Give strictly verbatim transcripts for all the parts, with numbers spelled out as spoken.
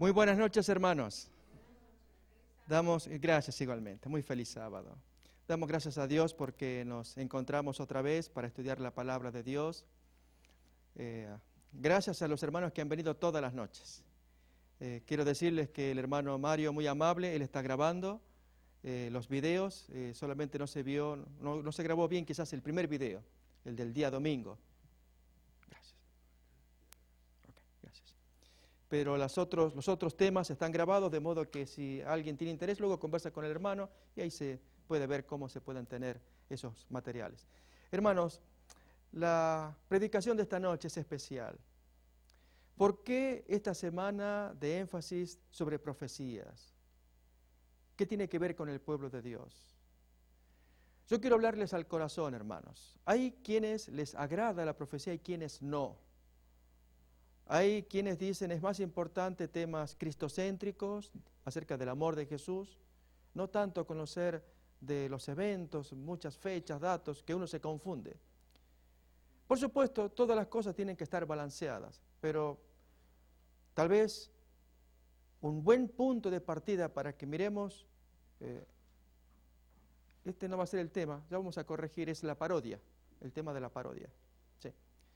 Muy buenas noches, hermanos. Damos gracias igualmente. Muy feliz sábado. Damos gracias a Dios porque nos encontramos otra vez para estudiar la palabra de Dios. Eh, gracias a los hermanos que han venido todas las noches. Eh, quiero decirles que el hermano Mario, muy amable, él está grabando eh, los videos. Eh, solamente no se vio, no, no se grabó bien quizás el primer video, el del día domingo. Gracias. Okay, gracias. Pero los otros, los otros temas están grabados, de modo que si alguien tiene interés, luego conversa con el hermano y ahí se puede ver cómo se pueden tener esos materiales. Hermanos, la predicación de esta noche es especial. ¿Por qué esta semana de énfasis sobre profecías? ¿Qué tiene que ver con el pueblo de Dios? Yo quiero hablarles al corazón, hermanos. Hay quienes les agrada la profecía y quienes no. Hay quienes dicen es más importante temas cristocéntricos acerca del amor de Jesús, no tanto conocer de los eventos, muchas fechas, datos, que uno se confunde. Por supuesto, todas las cosas tienen que estar balanceadas, pero tal vez un buen punto de partida para que miremos, eh, este no va a ser el tema, ya vamos a corregir, es la parodia, el tema de la parodia. Sí.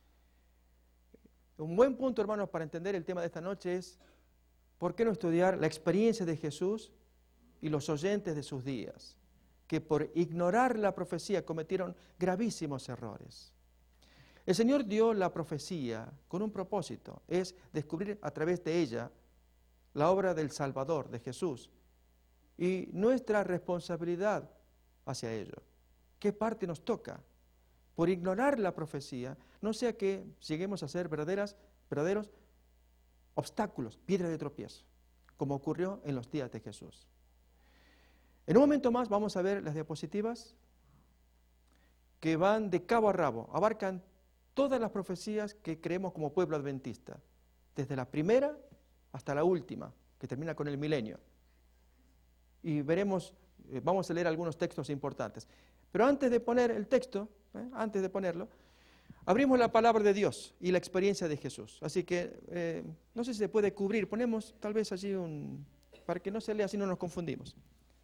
Un buen punto, hermanos, para entender el tema de esta noche es ¿por qué no estudiar la experiencia de Jesús y los oyentes de sus días, que por ignorar la profecía cometieron gravísimos errores? El Señor dio la profecía con un propósito, es descubrir a través de ella la obra del Salvador, de Jesús, y nuestra responsabilidad hacia ello. ¿Qué parte nos toca? Por ignorar la profecía, no sea que lleguemos a ser verdaderas, verdaderos obstáculos, piedra de tropiezo, como ocurrió en los días de Jesús. En un momento más vamos a ver las diapositivas que van de cabo a rabo, abarcan todas las profecías que creemos como pueblo adventista, desde la primera hasta la última, que termina con el milenio. Y veremos, eh, vamos a leer algunos textos importantes. Pero antes de poner el texto, eh, antes de ponerlo, abrimos la palabra de Dios y la experiencia de Jesús. Así que, eh, no sé si se puede cubrir, ponemos tal vez allí un, para que no se lea, así no nos confundimos.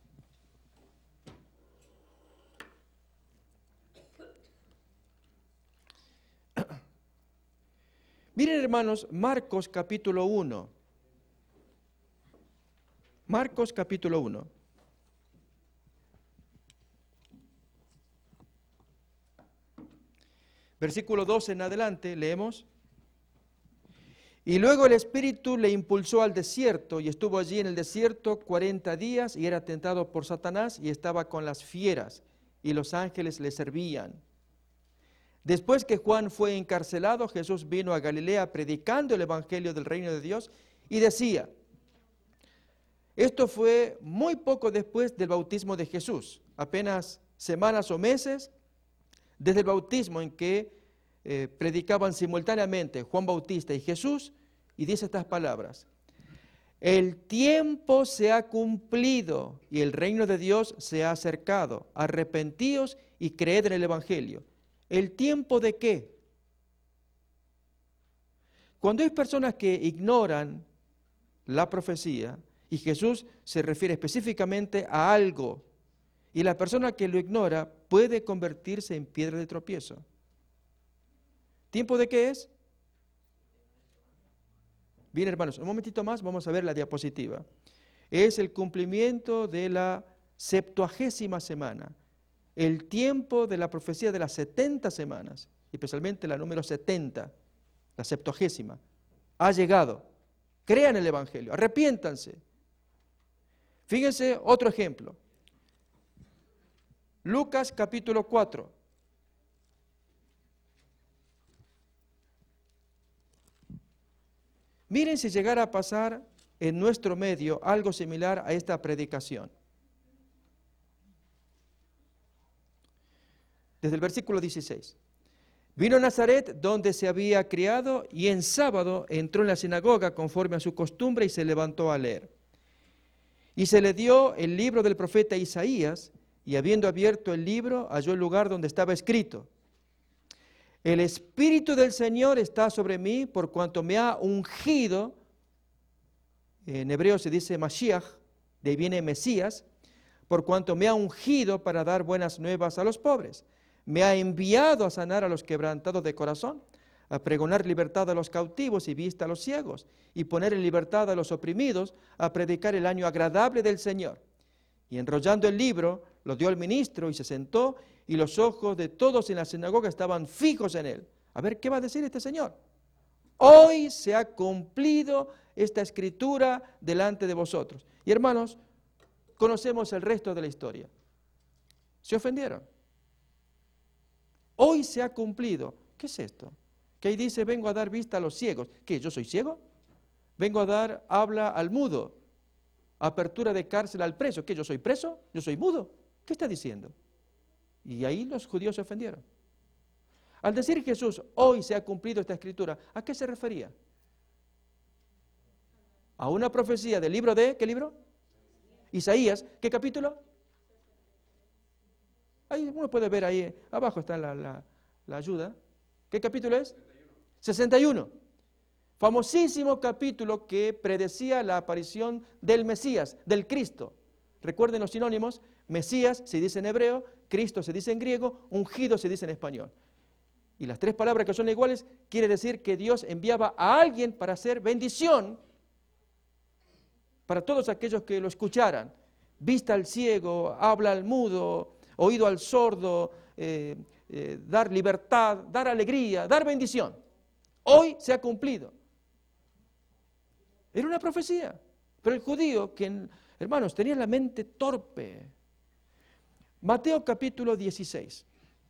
Miren, hermanos, Marcos capítulo uno. Marcos capítulo uno. Versículo doce en adelante, leemos. Y luego el Espíritu le impulsó al desierto, y estuvo allí en el desierto cuarenta días, y era tentado por Satanás, y estaba con las fieras, y los ángeles le servían. Después que Juan fue encarcelado, Jesús vino a Galilea predicando el Evangelio del reino de Dios, y decía, esto fue muy poco después del bautismo de Jesús, apenas semanas o meses desde el bautismo en que eh, predicaban simultáneamente Juan Bautista y Jesús, y dice estas palabras: el tiempo se ha cumplido y el reino de Dios se ha acercado, arrepentíos y creed en el Evangelio. ¿El tiempo de qué? Cuando hay personas que ignoran la profecía, y Jesús se refiere específicamente a algo, y la persona que lo ignora puede convertirse en piedra de tropiezo. ¿Tiempo de qué es? Bien, hermanos, un momentito más vamos a ver la diapositiva. Es el cumplimiento de la septuagésima semana, el tiempo de la profecía de las setenta semanas, especialmente la número setenta, la septuagésima, ha llegado. Crean el Evangelio, arrepiéntanse. Fíjense otro ejemplo. Lucas capítulo cuatro. Miren si llegara a pasar en nuestro medio algo similar a esta predicación. Desde el versículo dieciséis. Vino a Nazaret, donde se había criado, y en sábado entró en la sinagoga conforme a su costumbre y se levantó a leer. Y se le dio el libro del profeta Isaías, y habiendo abierto el libro, halló el lugar donde estaba escrito: el Espíritu del Señor está sobre mí, por cuanto me ha ungido En hebreo se dice Mashiach, de ahí viene Mesías, por cuanto me ha ungido para dar buenas nuevas a los pobres. Me ha enviado a sanar a los quebrantados de corazón, a pregonar libertad a los cautivos y vista a los ciegos, y poner en libertad a los oprimidos, a predicar el año agradable del Señor. Y enrollando el libro, lo dio al ministro y se sentó, y los ojos de todos en la sinagoga estaban fijos en él. A ver, ¿qué va a decir este señor? Hoy se ha cumplido esta escritura delante de vosotros. Y hermanos, conocemos el resto de la historia. Se ofendieron. Hoy se ha cumplido. ¿Qué es esto? Que ahí dice, vengo a dar vista a los ciegos. ¿Qué? ¿Yo soy ciego? Vengo a dar habla al mudo. Apertura de cárcel al preso. ¿Qué? ¿Yo soy preso? ¿Yo soy mudo? ¿Qué está diciendo? Y ahí los judíos se ofendieron. Al decir Jesús, hoy se ha cumplido esta escritura, ¿a qué se refería? A una profecía del libro de, ¿qué libro? Isaías, ¿qué capítulo? Ahí uno puede ver ahí, abajo está la, la, la ayuda. ¿Qué capítulo es? sesenta y uno. Famosísimo capítulo que predecía la aparición del Mesías, del Cristo. Recuerden los sinónimos, Mesías se dice en hebreo, Cristo se dice en griego, ungido se dice en español. Y las tres palabras que son iguales quiere decir que Dios enviaba a alguien para hacer bendición para todos aquellos que lo escucharan. Vista al ciego, habla al mudo, oído al sordo, eh, eh, dar libertad, dar alegría, dar bendición. Hoy se ha cumplido. Era una profecía. Pero el judío, que, hermanos, tenía la mente torpe. Mateo capítulo dieciséis.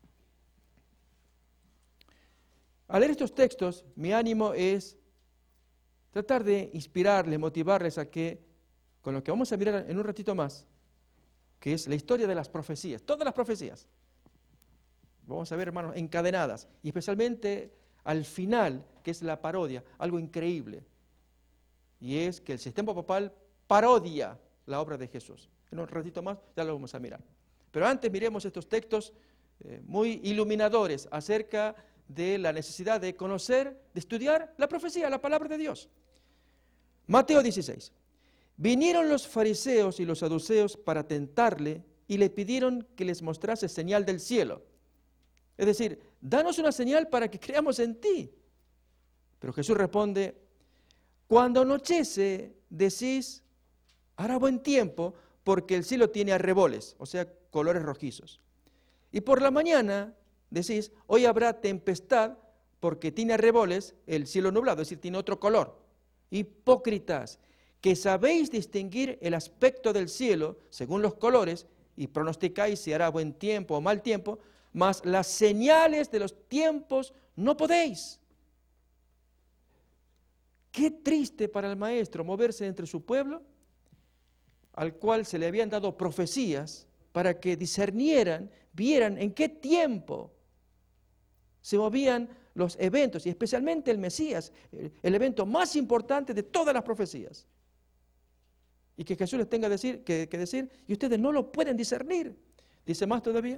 Al leer estos textos, mi ánimo es tratar de inspirarles, motivarles a que, con lo que vamos a mirar en un ratito más, que es la historia de las profecías, todas las profecías, vamos a ver, hermanos, encadenadas, y especialmente al final, que es la parodia, algo increíble, y es que el sistema papal parodia la obra de Jesús. En un ratito más ya lo vamos a mirar. Pero antes miremos estos textos eh, muy iluminadores acerca de la necesidad de conocer, de estudiar la profecía, la palabra de Dios. Mateo dieciséis. Vinieron los fariseos y los saduceos para tentarle y le pidieron que les mostrase señal del cielo. Es decir, danos una señal para que creamos en ti. Pero Jesús responde, cuando anochece decís, hará buen tiempo porque el cielo tiene arreboles, o sea, colores rojizos. Y por la mañana decís, hoy habrá tempestad porque tiene arreboles, el cielo nublado, es decir, tiene otro color. Hipócritas, que sabéis distinguir el aspecto del cielo según los colores y pronosticáis si hará buen tiempo o mal tiempo, mas las señales de los tiempos no podéis. Qué triste para el maestro moverse entre su pueblo, al cual se le habían dado profecías para que discernieran, vieran en qué tiempo se movían los eventos, y especialmente el Mesías, el evento más importante de todas las profecías. Y que Jesús les tenga decir, que, que decir, y ustedes no lo pueden discernir. Dice más todavía.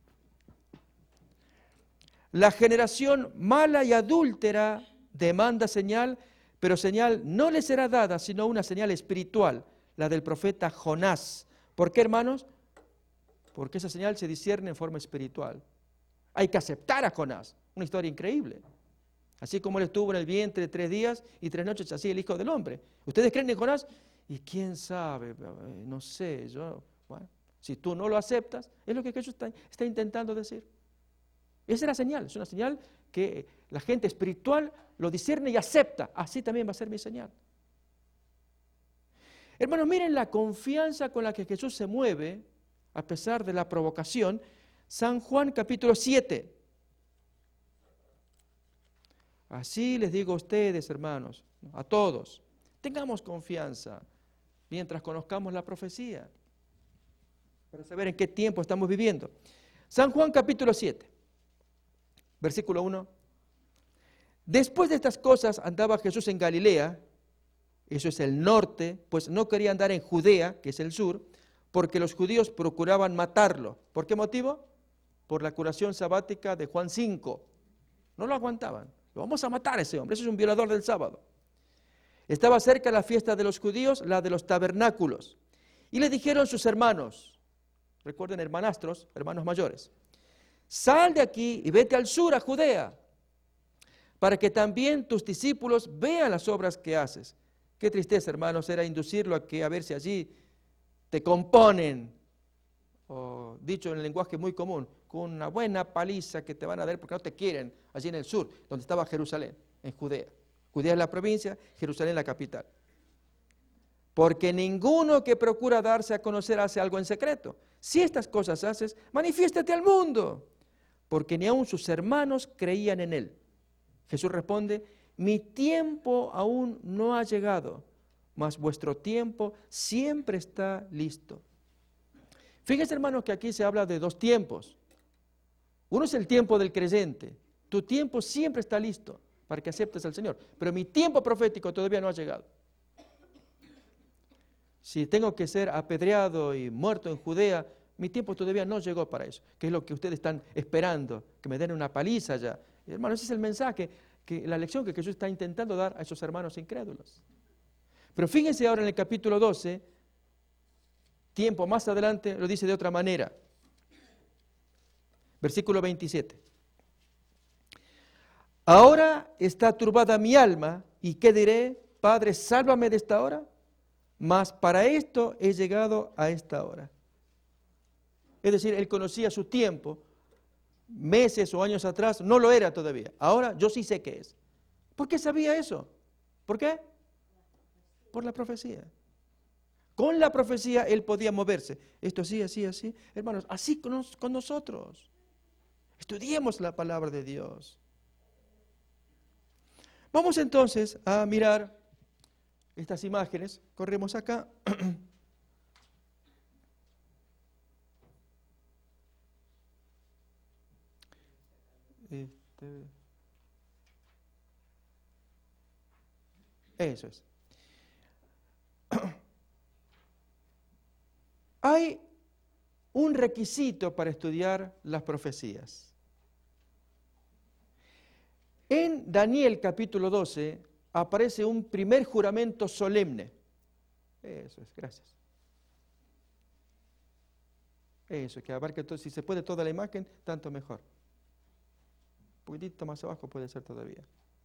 La generación mala y adúltera demanda señal, pero señal no le será dada, sino una señal espiritual, la del profeta Jonás. ¿Por qué, hermanos? Porque esa señal se discierne en forma espiritual. Hay que aceptar a Jonás, una historia increíble. Así como él estuvo en el vientre tres días y tres noches, así el Hijo del Hombre. ¿Ustedes creen en Jonás? Y quién sabe, no sé, yo, bueno, si tú no lo aceptas, es lo que Jesús está, está intentando decir. Esa es la señal, es una señal que la gente espiritual lo discierne y acepta. Así también va a ser mi señal. Hermanos, miren la confianza con la que Jesús se mueve, a pesar de la provocación. San Juan capítulo siete. Así les digo a ustedes, hermanos, a todos, tengamos confianza mientras conozcamos la profecía, para saber en qué tiempo estamos viviendo. San Juan capítulo siete, versículo uno. Después de estas cosas andaba Jesús en Galilea, eso es el norte, pues no quería andar en Judea, que es el sur, porque los judíos procuraban matarlo. ¿Por qué motivo? Por la curación sabática de Juan cinco. No lo aguantaban. Lo vamos a matar a ese hombre, ese es un violador del sábado. Estaba cerca la fiesta de los judíos, la de los tabernáculos. Y le dijeron sus hermanos, recuerden hermanastros, hermanos mayores, sal de aquí y vete al sur, a Judea, para que también tus discípulos vean las obras que haces. Qué tristeza, hermanos, era inducirlo a que a ver si allí te componen, o dicho en el lenguaje muy común, con una buena paliza que te van a dar porque no te quieren, allí en el sur, donde estaba Jerusalén, en Judea. Judea es la provincia, Jerusalén la capital. Porque ninguno que procura darse a conocer hace algo en secreto. Si estas cosas haces, manifiéstate al mundo, porque ni aun sus hermanos creían en él. Jesús responde, mi tiempo aún no ha llegado, mas vuestro tiempo siempre está listo. Fíjense, hermanos, que aquí se habla de dos tiempos. Uno es el tiempo del creyente. Tu tiempo siempre está listo para que aceptes al Señor, pero mi tiempo profético todavía no ha llegado. Si tengo que ser apedreado y muerto en Judea, mi tiempo todavía no llegó para eso, que es lo que ustedes están esperando, que me den una paliza ya. Hermanos, ese es el mensaje, que la lección que Jesús está intentando dar a esos hermanos incrédulos. Pero fíjense ahora en el capítulo doce, tiempo más adelante, lo dice de otra manera. Versículo veintisiete. Ahora está turbada mi alma, ¿y qué diré? Padre, sálvame de esta hora. Mas para esto he llegado a esta hora. Es decir, él conocía su tiempo, meses o años atrás, no lo era todavía. Ahora yo sí sé qué es. ¿Por qué sabía eso? ¿Por qué? Por la profecía. Con la profecía él podía moverse. Esto así, así, así. Hermanos, así con, nos, con nosotros. Estudiemos la palabra de Dios. Vamos entonces a mirar estas imágenes. Corremos acá. Este. Eso es. Hay un requisito para estudiar las profecías. En Daniel capítulo doce aparece un primer juramento solemne. Eso es, gracias. Eso, que abarque todo, si se puede toda la imagen, tanto mejor. Un poquitito más abajo puede ser todavía.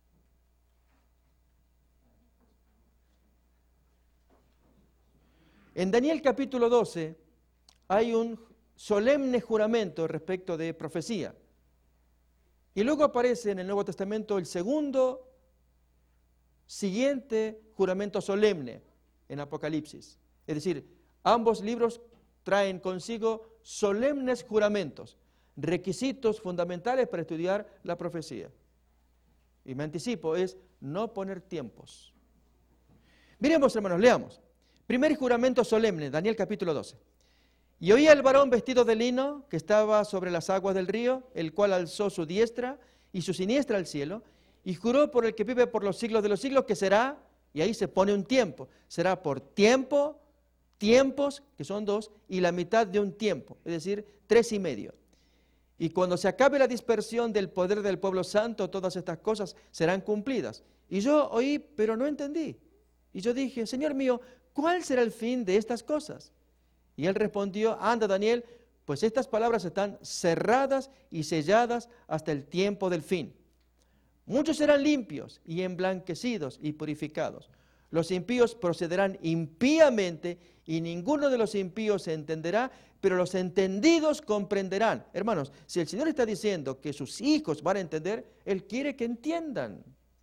En Daniel capítulo doce hay un solemne juramento respecto de profecía. Y luego aparece en el Nuevo Testamento el segundo, siguiente juramento solemne en Apocalipsis. Es decir, ambos libros traen consigo solemnes juramentos, requisitos fundamentales para estudiar la profecía. Y me anticipo, es no poner tiempos. Miremos, hermanos, leamos. Primer juramento solemne, Daniel capítulo doce. Y oía el varón vestido de lino que estaba sobre las aguas del río, el cual alzó su diestra y su siniestra al cielo, y juró por el que vive por los siglos de los siglos que será, y ahí se pone un tiempo, será por tiempo, tiempos, que son dos, y la mitad de un tiempo, es decir, tres y medio. Y cuando se acabe la dispersión del poder del pueblo santo, todas estas cosas serán cumplidas. Y yo oí, pero no entendí. Y yo dije, Señor mío, ¿cuál será el fin de estas cosas? Y él respondió, anda Daniel, pues estas palabras están cerradas y selladas hasta el tiempo del fin. Muchos serán limpios y emblanquecidos y purificados. Los impíos procederán impíamente y ninguno de los impíos se entenderá, pero los entendidos comprenderán. Hermanos, si el Señor está diciendo que sus hijos van a entender, Él quiere que entiendan.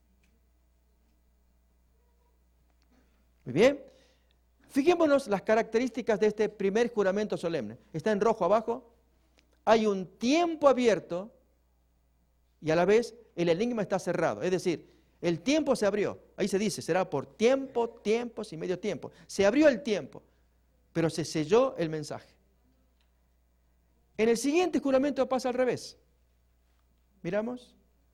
Muy bien. Fijémonos las características de este primer juramento solemne. Está en rojo abajo. Hay un tiempo abierto y a la vez el enigma está cerrado. Es decir, el tiempo se abrió. Ahí se dice, será por tiempo, tiempos y medio tiempo. Se abrió el tiempo, pero se selló el mensaje. En el siguiente juramento pasa al revés. Miramos.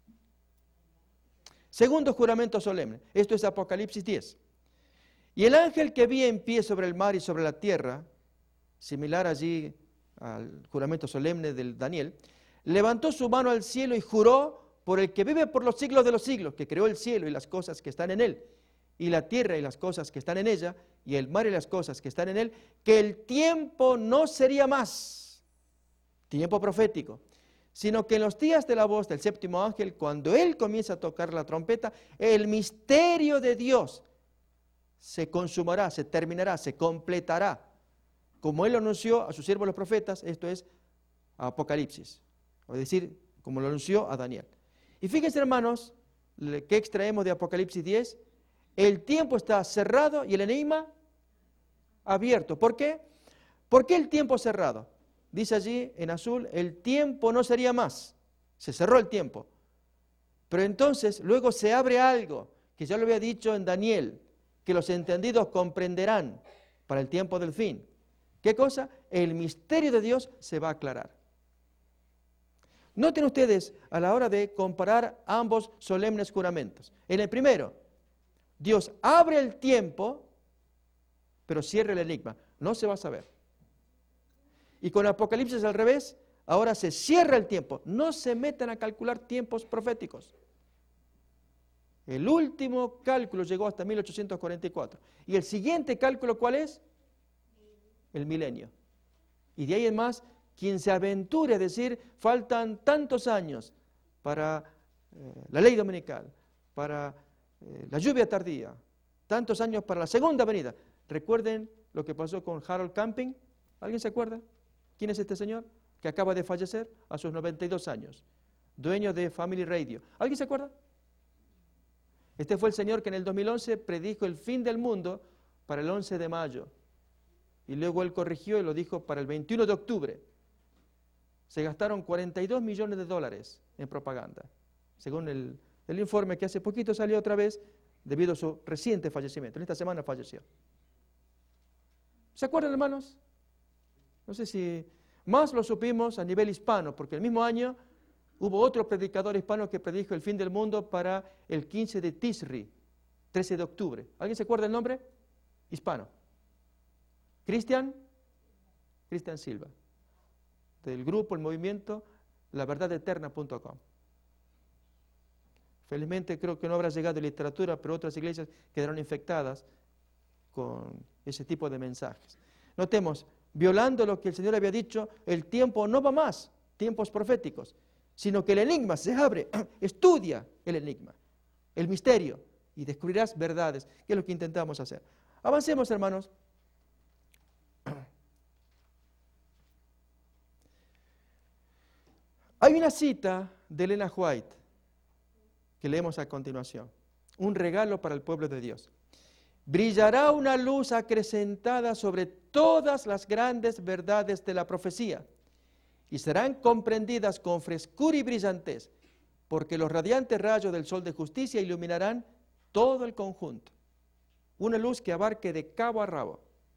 Segundo juramento solemne. Esto es Apocalipsis diez. Y el ángel que vi en pie sobre el mar y sobre la tierra, similar allí al juramento solemne del Daniel, levantó su mano al cielo y juró por el que vive por los siglos de los siglos, que creó el cielo y las cosas que están en él, y la tierra y las cosas que están en ella, y el mar y las cosas que están en él, que el tiempo no sería más, tiempo profético, sino que en los días de la voz del séptimo ángel, cuando él comienza a tocar la trompeta, el misterio de Dios se consumará, se terminará, se completará, como él lo anunció a sus siervos los profetas, esto es Apocalipsis, es decir, como lo anunció a Daniel. Y fíjense, hermanos, ¿qué extraemos de Apocalipsis diez? El tiempo está cerrado y el enigma abierto. ¿Por qué? ¿Por qué el tiempo cerrado? Dice allí en azul, el tiempo no sería más. Se cerró el tiempo. Pero entonces luego se abre algo, que ya lo había dicho en Daniel, que los entendidos comprenderán para el tiempo del fin. ¿Qué cosa? El misterio de Dios se va a aclarar. Noten ustedes a la hora de comparar ambos solemnes juramentos. En el primero, Dios abre el tiempo, pero cierra el enigma. No se va a saber. Y con Apocalipsis al revés, ahora se cierra el tiempo. No se metan a calcular tiempos proféticos. El último cálculo llegó hasta mil ochocientos cuarenta y cuatro. ¿Y el siguiente cálculo cuál es? El milenio. Y de ahí en más, quien se aventure a decir, faltan tantos años para eh, la ley dominical, para eh, la lluvia tardía, tantos años para la segunda venida. Recuerden lo que pasó con Harold Camping. ¿Alguien se acuerda? ¿Quién es este señor? Que acaba de fallecer a sus noventa y dos años. Dueño de Family Radio. ¿Alguien se acuerda? Este fue el señor que en el dos mil once predijo el fin del mundo para el once de mayo. Y luego él corrigió y lo dijo para el veintiuno de octubre. Se gastaron cuarenta y dos millones de dólares en propaganda, según el, el informe que hace poquito salió otra vez debido a su reciente fallecimiento. En esta semana falleció. ¿Se acuerdan, hermanos? No sé si más lo supimos a nivel hispano, porque el mismo año hubo otro predicador hispano que predijo el fin del mundo para el quince de Tisri, trece de octubre. ¿Alguien se acuerda el nombre? Hispano. Cristian, Cristian Silva, del grupo, el movimiento, la verdad eterna punto com. Felizmente creo que no habrá llegado literatura, pero otras iglesias quedaron infectadas con ese tipo de mensajes. Notemos, violando lo que el Señor había dicho, el tiempo no va más, tiempos proféticos, sino que el enigma se abre, estudia el enigma, el misterio, y descubrirás verdades, que es lo que intentamos hacer. Avancemos, hermanos. Hay una cita de Elena White que leemos a continuación. Un regalo para el pueblo de Dios. Brillará una luz acrecentada sobre todas las grandes verdades de la profecía y serán comprendidas con frescura y brillantez, porque los radiantes rayos del sol de justicia iluminarán todo el conjunto. Una luz que abarque de cabo a rabo.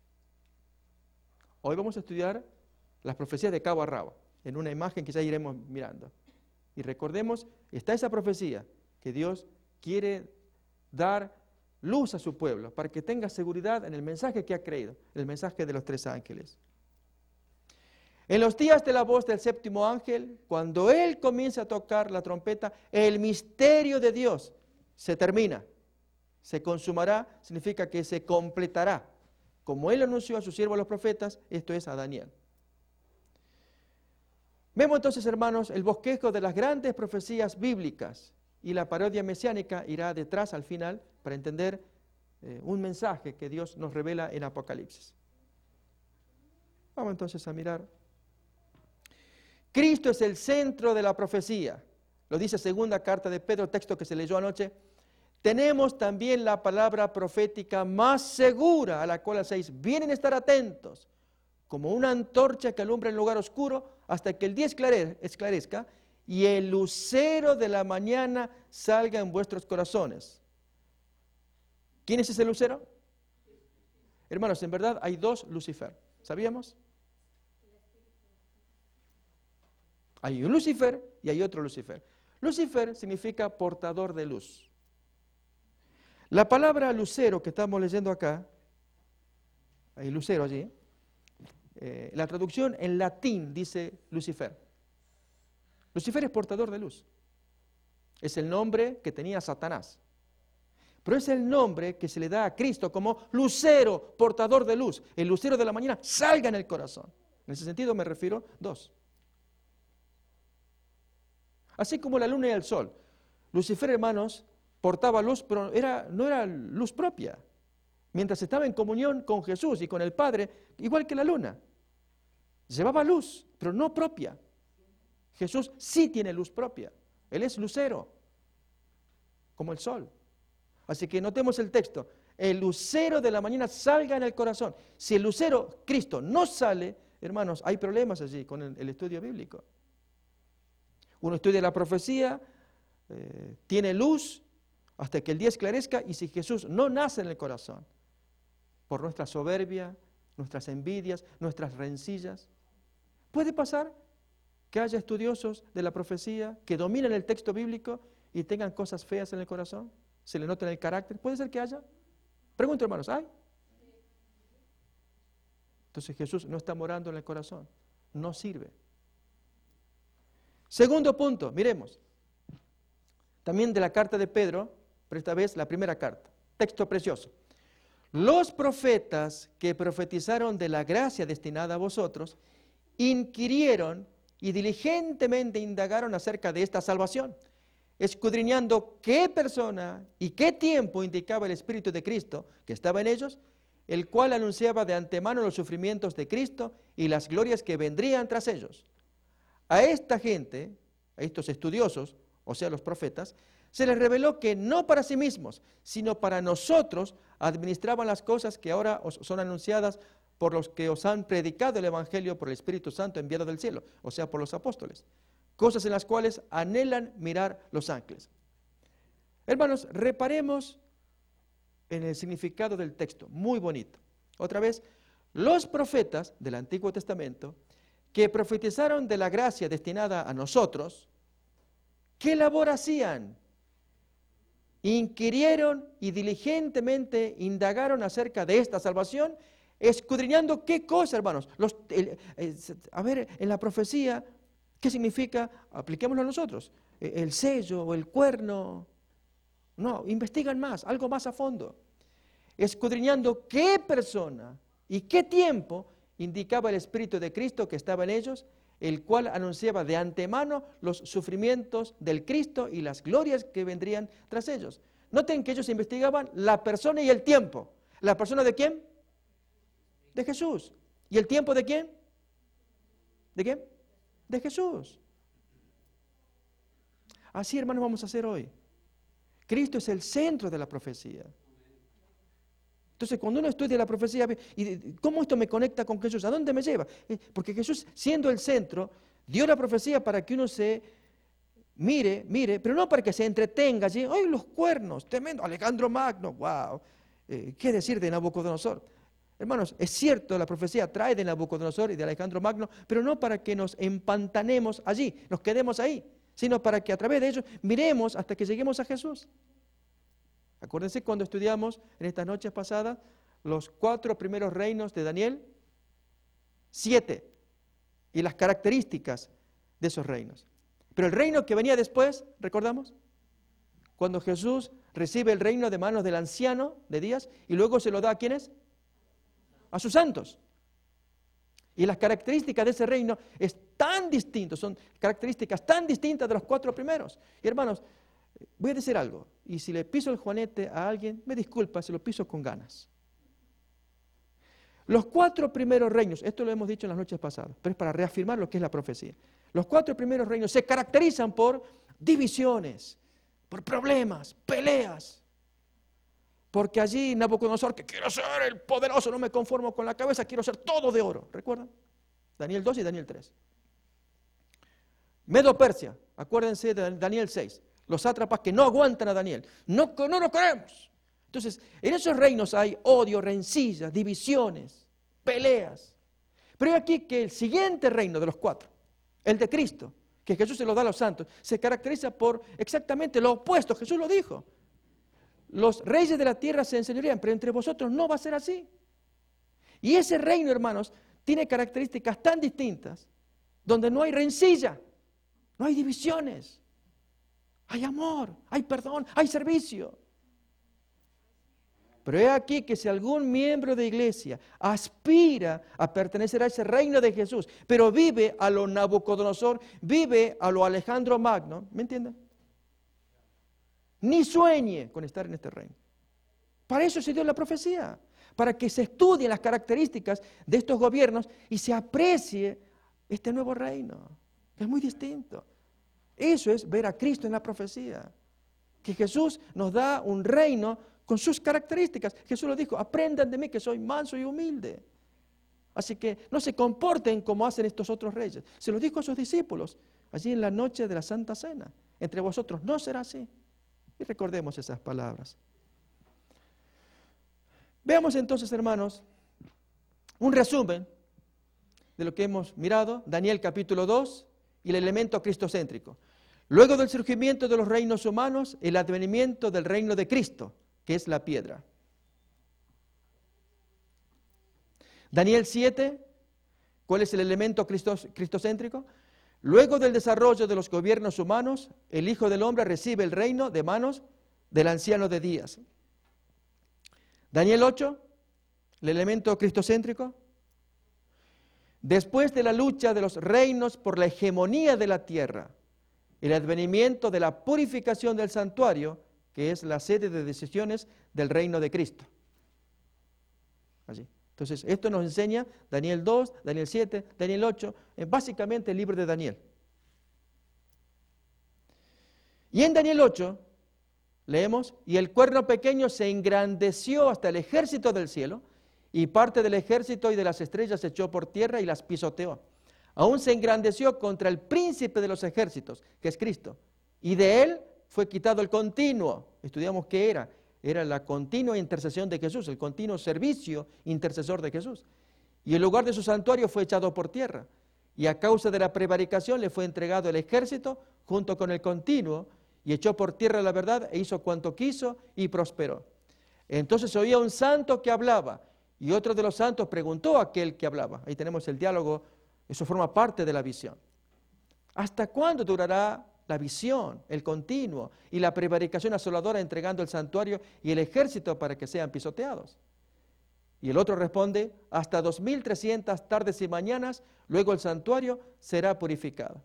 Hoy vamos a estudiar las profecías de cabo a rabo, en una imagen que ya iremos mirando. Y recordemos, está esa profecía que Dios quiere dar luz a su pueblo para que tenga seguridad en el mensaje que ha creído, el mensaje de los tres ángeles. En los días de la voz del séptimo ángel, cuando él comienza a tocar la trompeta, el misterio de Dios se termina, se consumará, significa que se completará, como él anunció a sus siervos los profetas, esto es a Daniel. Vemos entonces, hermanos, el bosquejo de las grandes profecías bíblicas y la parodia mesiánica irá detrás al final para entender eh, un mensaje que Dios nos revela en Apocalipsis. Vamos entonces a mirar. Cristo es el centro de la profecía. Lo dice segunda carta de Pedro, texto que se leyó anoche. Tenemos también la palabra profética más segura a la cual hacéis bien en estar atentos, como una antorcha que alumbra en lugar oscuro hasta que el día esclarezca y el lucero de la mañana salga en vuestros corazones. ¿Quién es ese lucero? Hermanos, en verdad hay dos Lucifer. ¿Sabíamos? Hay un Lucifer y hay otro Lucifer. Lucifer significa portador de luz. La palabra lucero que estamos leyendo acá, hay lucero allí, eh, la traducción en latín dice Lucifer. Lucifer es portador de luz. Es el nombre que tenía Satanás. Pero es el nombre que se le da a Cristo como lucero, portador de luz. El lucero de la mañana salga en el corazón. En ese sentido me refiero dos. Así como la luna y el sol. Lucifer, hermanos, portaba luz, pero era, no era luz propia. Mientras estaba en comunión con Jesús y con el Padre, igual que la luna. Llevaba luz, pero no propia. Jesús sí tiene luz propia. Él es lucero, como el sol. Así que notemos el texto. El lucero de la mañana salga en el corazón. Si el lucero, Cristo, no sale, hermanos, hay problemas allí con el, el estudio bíblico. Uno estudia la profecía, eh, tiene luz hasta que el día esclarezca, y si Jesús no nace en el corazón, por nuestra soberbia, nuestras envidias, nuestras rencillas, puede pasar que haya estudiosos de la profecía que dominen el texto bíblico y tengan cosas feas en el corazón. ¿Se le nota en el carácter? ¿Puede ser que haya? Pregunto, hermanos, ¿hay? Entonces Jesús no está morando en el corazón. No sirve. Segundo punto, miremos. También de la carta de Pedro, pero esta vez la primera carta. Texto precioso. Los profetas que profetizaron de la gracia destinada a vosotros, inquirieron y diligentemente indagaron acerca de esta salvación, escudriñando qué persona y qué tiempo indicaba el Espíritu de Cristo que estaba en ellos, el cual anunciaba de antemano los sufrimientos de Cristo y las glorias que vendrían tras ellos. A esta gente, a estos estudiosos, o sea, los profetas, se les reveló que no para sí mismos, sino para nosotros administraban las cosas que ahora os son anunciadas por los que os han predicado el Evangelio por el Espíritu Santo enviado del cielo, o sea, por los apóstoles. Cosas en las cuales anhelan mirar los ángeles. Hermanos, reparemos en el significado del texto, muy bonito. Otra vez, los profetas del Antiguo Testamento que profetizaron de la gracia destinada a nosotros, ¿qué labor hacían? Inquirieron y diligentemente indagaron acerca de esta salvación, escudriñando qué cosa, hermanos. Los, el, el, a ver, en la profecía, ¿qué significa? Apliquémoslo a nosotros. El sello o el cuerno. No, investigan más, algo más a fondo. Escudriñando qué persona y qué tiempo indicaba el Espíritu de Cristo que estaba en ellos, el cual anunciaba de antemano los sufrimientos del Cristo y las glorias que vendrían tras ellos. Noten que ellos investigaban la persona y el tiempo. ¿La persona de quién? De Jesús. ¿Y el tiempo de quién? ¿De quién? De Jesús. Así, hermanos, vamos a hacer hoy. Cristo es el centro de la profecía. Entonces, cuando uno estudia la profecía, ¿y cómo esto me conecta con Jesús? ¿A dónde me lleva? Porque Jesús, siendo el centro, dio la profecía para que uno se mire, mire, pero no para que se entretenga allí. ¡Ay, los cuernos! Tremendo. Alejandro Magno, wow. Eh, ¿Qué decir de Nabucodonosor? Hermanos, es cierto, la profecía trae de Nabucodonosor y de Alejandro Magno, pero no para que nos empantanemos allí, nos quedemos ahí, sino para que a través de ellos miremos hasta que lleguemos a Jesús. Acuérdense cuando estudiamos en estas noches pasadas los cuatro primeros reinos de Daniel, siete, y las características de esos reinos. Pero el reino que venía después, ¿recordamos? Cuando Jesús recibe el reino de manos del anciano de días y luego se lo da ¿a quiénes? A sus santos. Y las características de ese reino es tan distinto, son características tan distintas de los cuatro primeros. Y hermanos, voy a decir algo, y si le piso el juanete a alguien, me disculpa, se lo piso con ganas. Los cuatro primeros reinos, esto lo hemos dicho en las noches pasadas, pero es para reafirmar lo que es la profecía. Los cuatro primeros reinos se caracterizan por divisiones, por problemas, peleas. Porque allí Nabucodonosor, que quiero ser el poderoso, no me conformo con la cabeza, quiero ser todo de oro. ¿Recuerdan? Daniel dos y Daniel tres. Medo-Persia, acuérdense de Daniel seis. Los sátrapas que no aguantan a Daniel. No, no lo queremos. Entonces, en esos reinos hay odio, rencillas, divisiones, peleas. Pero hay aquí que el siguiente reino de los cuatro, el de Cristo, que Jesús se lo da a los santos, se caracteriza por exactamente lo opuesto. Jesús lo dijo. Los reyes de la tierra se enseñorean, pero entre vosotros no va a ser así. Y ese reino, hermanos, tiene características tan distintas, donde no hay rencilla, no hay divisiones. Hay amor, hay perdón, hay servicio. Pero he aquí que si algún miembro de iglesia aspira a pertenecer a ese reino de Jesús, pero vive a lo Nabucodonosor, vive a lo Alejandro Magno, ¿me entienden? Ni sueñe con estar en este reino. Para eso se dio la profecía, para que se estudien las características de estos gobiernos y se aprecie este nuevo reino, que es muy distinto. Eso es ver a Cristo en la profecía, que Jesús nos da un reino con sus características. Jesús lo dijo, aprendan de mí que soy manso y humilde. Así que no se comporten como hacen estos otros reyes. Se lo dijo a sus discípulos allí en la noche de la Santa Cena. Entre vosotros no será así. Y recordemos esas palabras. Veamos entonces, hermanos, un resumen de lo que hemos mirado, Daniel capítulo dos y el elemento cristocéntrico. Luego del surgimiento de los reinos humanos, el advenimiento del reino de Cristo, que es la piedra. Daniel siete, ¿cuál es el elemento cristos, cristocéntrico? Luego del desarrollo de los gobiernos humanos, el Hijo del Hombre recibe el reino de manos del anciano de días. Daniel ocho, el elemento cristocéntrico. Después de la lucha de los reinos por la hegemonía de la tierra, el advenimiento de la purificación del santuario, que es la sede de decisiones del reino de Cristo. Allí. Entonces, esto nos enseña Daniel dos, Daniel siete, Daniel ocho, es básicamente el libro de Daniel. Y en Daniel ocho, leemos, y el cuerno pequeño se engrandeció hasta el ejército del cielo, y parte del ejército y de las estrellas se echó por tierra y las pisoteó. Aún se engrandeció contra el príncipe de los ejércitos, que es Cristo, y de él fue quitado el continuo. Estudiamos qué era. Era la continua intercesión de Jesús, el continuo servicio intercesor de Jesús. Y el lugar de su santuario fue echado por tierra. Y a causa de la prevaricación le fue entregado el ejército junto con el continuo, y echó por tierra la verdad e hizo cuanto quiso y prosperó. Entonces oía un santo que hablaba, y otro de los santos preguntó a aquel que hablaba. Ahí tenemos el diálogo, eso forma parte de la visión. ¿Hasta cuándo durará la visión, el continuo y la prevaricación asoladora entregando el santuario y el ejército para que sean pisoteados? Y el otro responde, hasta dos mil trescientas tardes y mañanas, luego el santuario será purificado.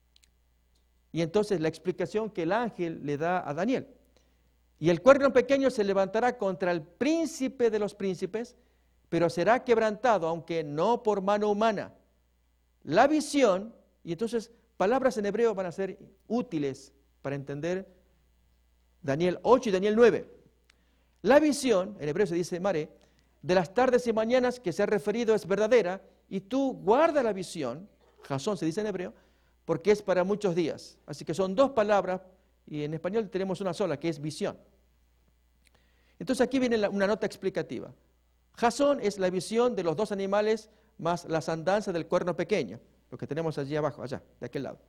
Y entonces la explicación que el ángel le da a Daniel. Y el cuerno pequeño se levantará contra el príncipe de los príncipes, pero será quebrantado, aunque no por mano humana. La visión, y entonces palabras en hebreo van a ser útiles para entender Daniel ocho y Daniel nueve. La visión, en hebreo se dice maré, de las tardes y mañanas que se ha referido es verdadera, y tú guarda la visión, jasón se dice en hebreo, porque es para muchos días. Así que son dos palabras, y en español tenemos una sola, que es visión. Entonces aquí viene la, una nota explicativa. Jasón es la visión de los dos animales más las andanzas del cuerno pequeño, lo que tenemos allí abajo, allá, de aquel lado.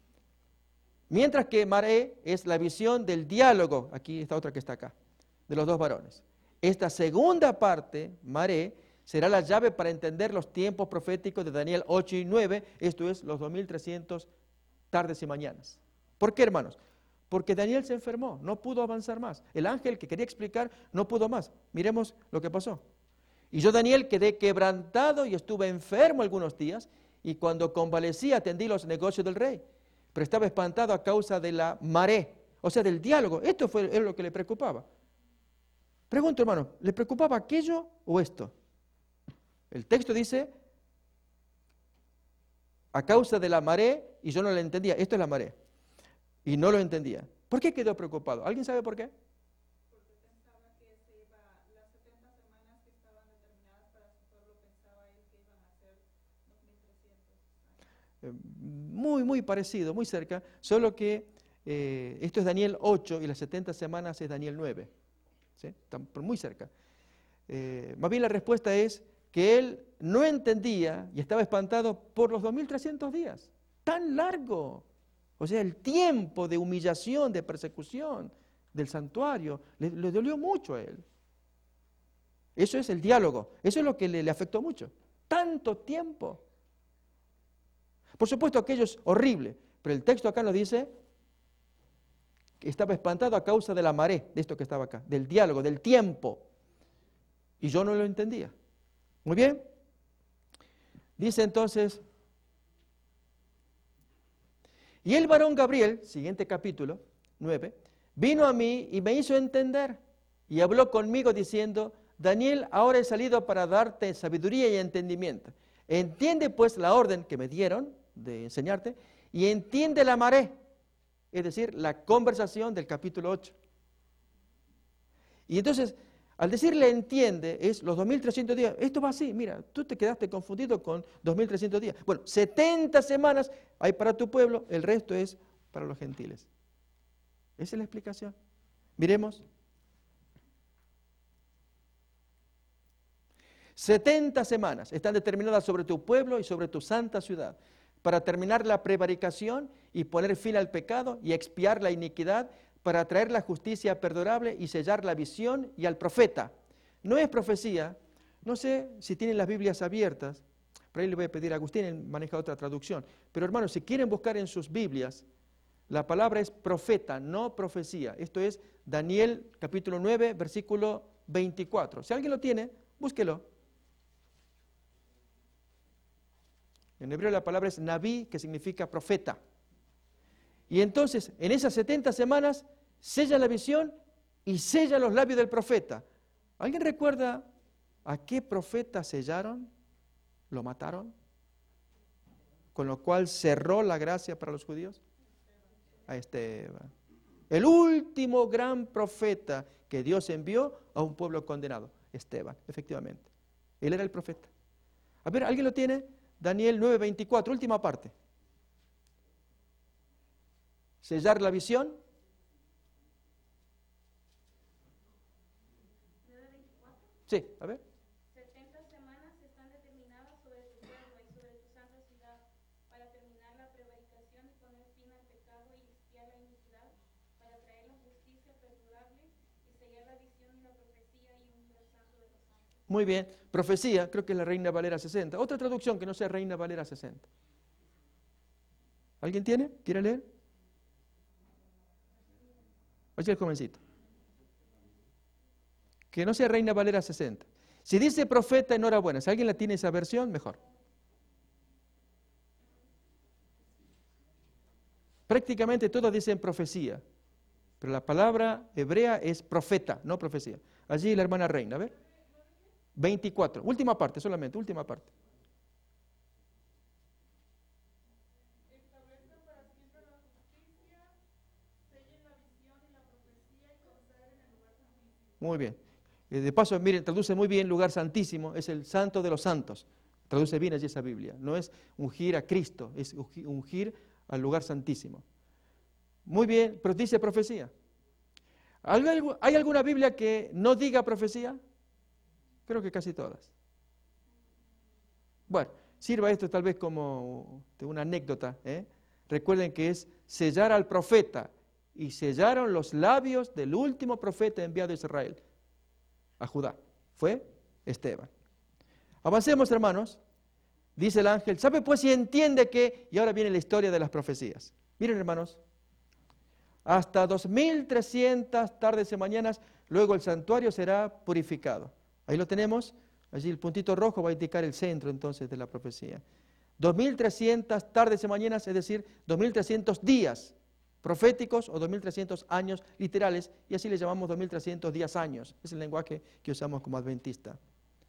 Mientras que maré es la visión del diálogo, aquí está otra que está acá, de los dos varones. Esta segunda parte, maré, será la llave para entender los tiempos proféticos de Daniel ocho y nueve, esto es los dos mil trescientas tardes y mañanas. ¿Por qué, hermanos? Porque Daniel se enfermó, no pudo avanzar más. El ángel que quería explicar no pudo más. Miremos lo que pasó. Y yo, Daniel, quedé quebrantado y estuve enfermo algunos días, y cuando convalecí atendí los negocios del rey, pero estaba espantado a causa de la maré, o sea, del diálogo. Esto fue es lo que le preocupaba. Pregunto, hermano, ¿le preocupaba aquello o esto? El texto dice, a causa de la maré, y yo no lo entendía, esto es la maré, y no lo entendía. ¿Por qué quedó preocupado? ¿Alguien sabe por qué? Porque pensaba que se iba, las setenta semanas que estaban determinadas para su pueblo, pensaba él que iban a ser dos mil trescientos años. Eh, muy, muy parecido, muy cerca, solo que eh, esto es Daniel ocho y las setenta semanas es Daniel nueve. ¿Sí? Están muy cerca. Eh, más bien la respuesta es que él no entendía y estaba espantado por los dos mil trescientos días. Tan largo. O sea, el tiempo de humillación, de persecución del santuario, le, le dolió mucho a él. Eso es el diálogo. Eso es lo que le, le afectó mucho. Tanto tiempo. Por supuesto, aquello es horrible, pero el texto acá nos dice que estaba espantado a causa de la maré, de esto que estaba acá, del diálogo, del tiempo. Y yo no lo entendía. Muy bien. Dice entonces, y el varón Gabriel, siguiente capítulo, nueve, vino a mí y me hizo entender y habló conmigo diciendo, Daniel, ahora he salido para darte sabiduría y entendimiento. Entiende pues la orden que me dieron de enseñarte y entiende la maré, es decir, la conversación del capítulo ocho. Y entonces, al decirle entiende, es los dos mil trescientos días. Esto va así, mira, tú te quedaste confundido con dos mil trescientos días. Bueno, setenta semanas hay para tu pueblo, el resto es para los gentiles. Esa es la explicación. Miremos. setenta semanas están determinadas sobre tu pueblo y sobre tu santa ciudad, para terminar la prevaricación y poner fin al pecado y expiar la iniquidad, para traer la justicia perdurable y sellar la visión y al profeta. No es profecía, no sé si tienen las Biblias abiertas, por ahí le voy a pedir a Agustín, él maneja otra traducción, pero hermanos, si quieren buscar en sus Biblias, la palabra es profeta, no profecía. Esto es Daniel capítulo nueve, versículo veinticuatro. Si alguien lo tiene, búsquelo. En hebreo la palabra es Nabí, que significa profeta. Y entonces, en esas setenta semanas, sella la visión y sella los labios del profeta. ¿Alguien recuerda a qué profeta sellaron? ¿Lo mataron? Con lo cual cerró la gracia para los judíos. A Esteban. El último gran profeta que Dios envió a un pueblo condenado. Esteban, efectivamente. Él era el profeta. A ver, ¿alguien lo tiene? Daniel nueve veinticuatro, última parte. Sellar la visión. nueve veinticuatro. Sí, a ver. setenta semanas están determinadas sobre tu pueblo y sobre tu santa ciudad, para terminar la prevaricación y poner fin al pecado y expiar la iniquidad, para traer la justicia perdurable y sellar la visión y la profecía y ungir al santo de los santos. Muy bien. Profecía, creo que es la Reina Valera sesenta. Otra traducción que no sea Reina Valera sesenta. ¿Alguien tiene? ¿Quiere leer? Oye, el jovencito. Que no sea Reina Valera sesenta. Si dice profeta, enhorabuena. Si alguien la tiene esa versión, mejor. Prácticamente todos dicen profecía, pero la palabra hebrea es profeta, no profecía. Allí la hermana Reina, a ver. veinticuatro, última parte solamente, última parte. Establezcan para siempre la justicia, sellen la visión y la profecía y consagren el lugar santísimo. Muy bien. Eh, De paso, miren, traduce muy bien lugar santísimo, es el santo de los santos. Traduce bien allí esa Biblia. No es ungir a Cristo, es ungi- ungir al lugar santísimo. Muy bien, pero dice profecía. ¿Hay algu- ¿Hay alguna Biblia que no diga profecía? Creo que casi todas. Bueno, sirva esto tal vez como una anécdota. ¿eh? Recuerden que es sellar al profeta, y sellaron los labios del último profeta enviado a Israel, a Judá. Fue Esteban. Avancemos, hermanos. Dice el ángel, ¿sabe pues si entiende que? Y ahora viene la historia de las profecías. Miren, hermanos, hasta dos mil trescientas tardes y mañanas, luego el santuario será purificado. Ahí lo tenemos, allí el puntito rojo va a indicar el centro entonces de la profecía. dos mil trescientas tardes y mañanas, es decir, dos mil trescientos días proféticos o dos mil trescientos años literales, y así le llamamos dos mil trescientos días años. Es el lenguaje que usamos como adventista.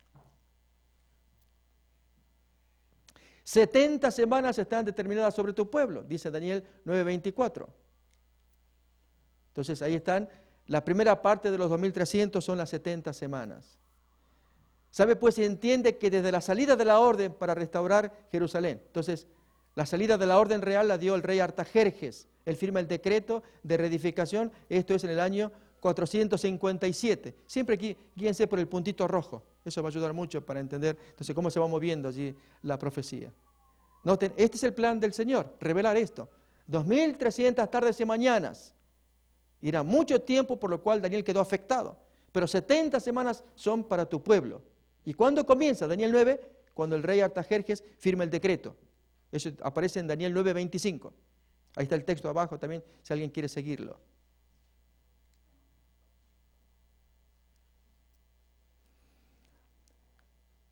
setenta semanas están determinadas sobre tu pueblo, dice Daniel nueve veinticuatro. Entonces ahí están, la primera parte de los dos mil trescientos son las setenta semanas. ¿Sabe pues si entiende que desde la salida de la orden para restaurar Jerusalén? Entonces, la salida de la orden real la dio el rey Artajerjes. Él firma el decreto de reedificación, esto es en el año cuatrocientos cincuenta y siete. Siempre aquí, guíense por el puntito rojo. Eso va a ayudar mucho para entender entonces cómo se va moviendo allí la profecía. Noten, este es el plan del Señor, revelar esto. dos mil trescientas tardes y mañanas. Irá mucho tiempo, por lo cual Daniel quedó afectado. Pero setenta semanas son para tu pueblo. ¿Y cuándo comienza? Daniel nueve, cuando el rey Artajerjes firma el decreto. Eso aparece en Daniel nueve veinticinco. Ahí está el texto abajo también, si alguien quiere seguirlo.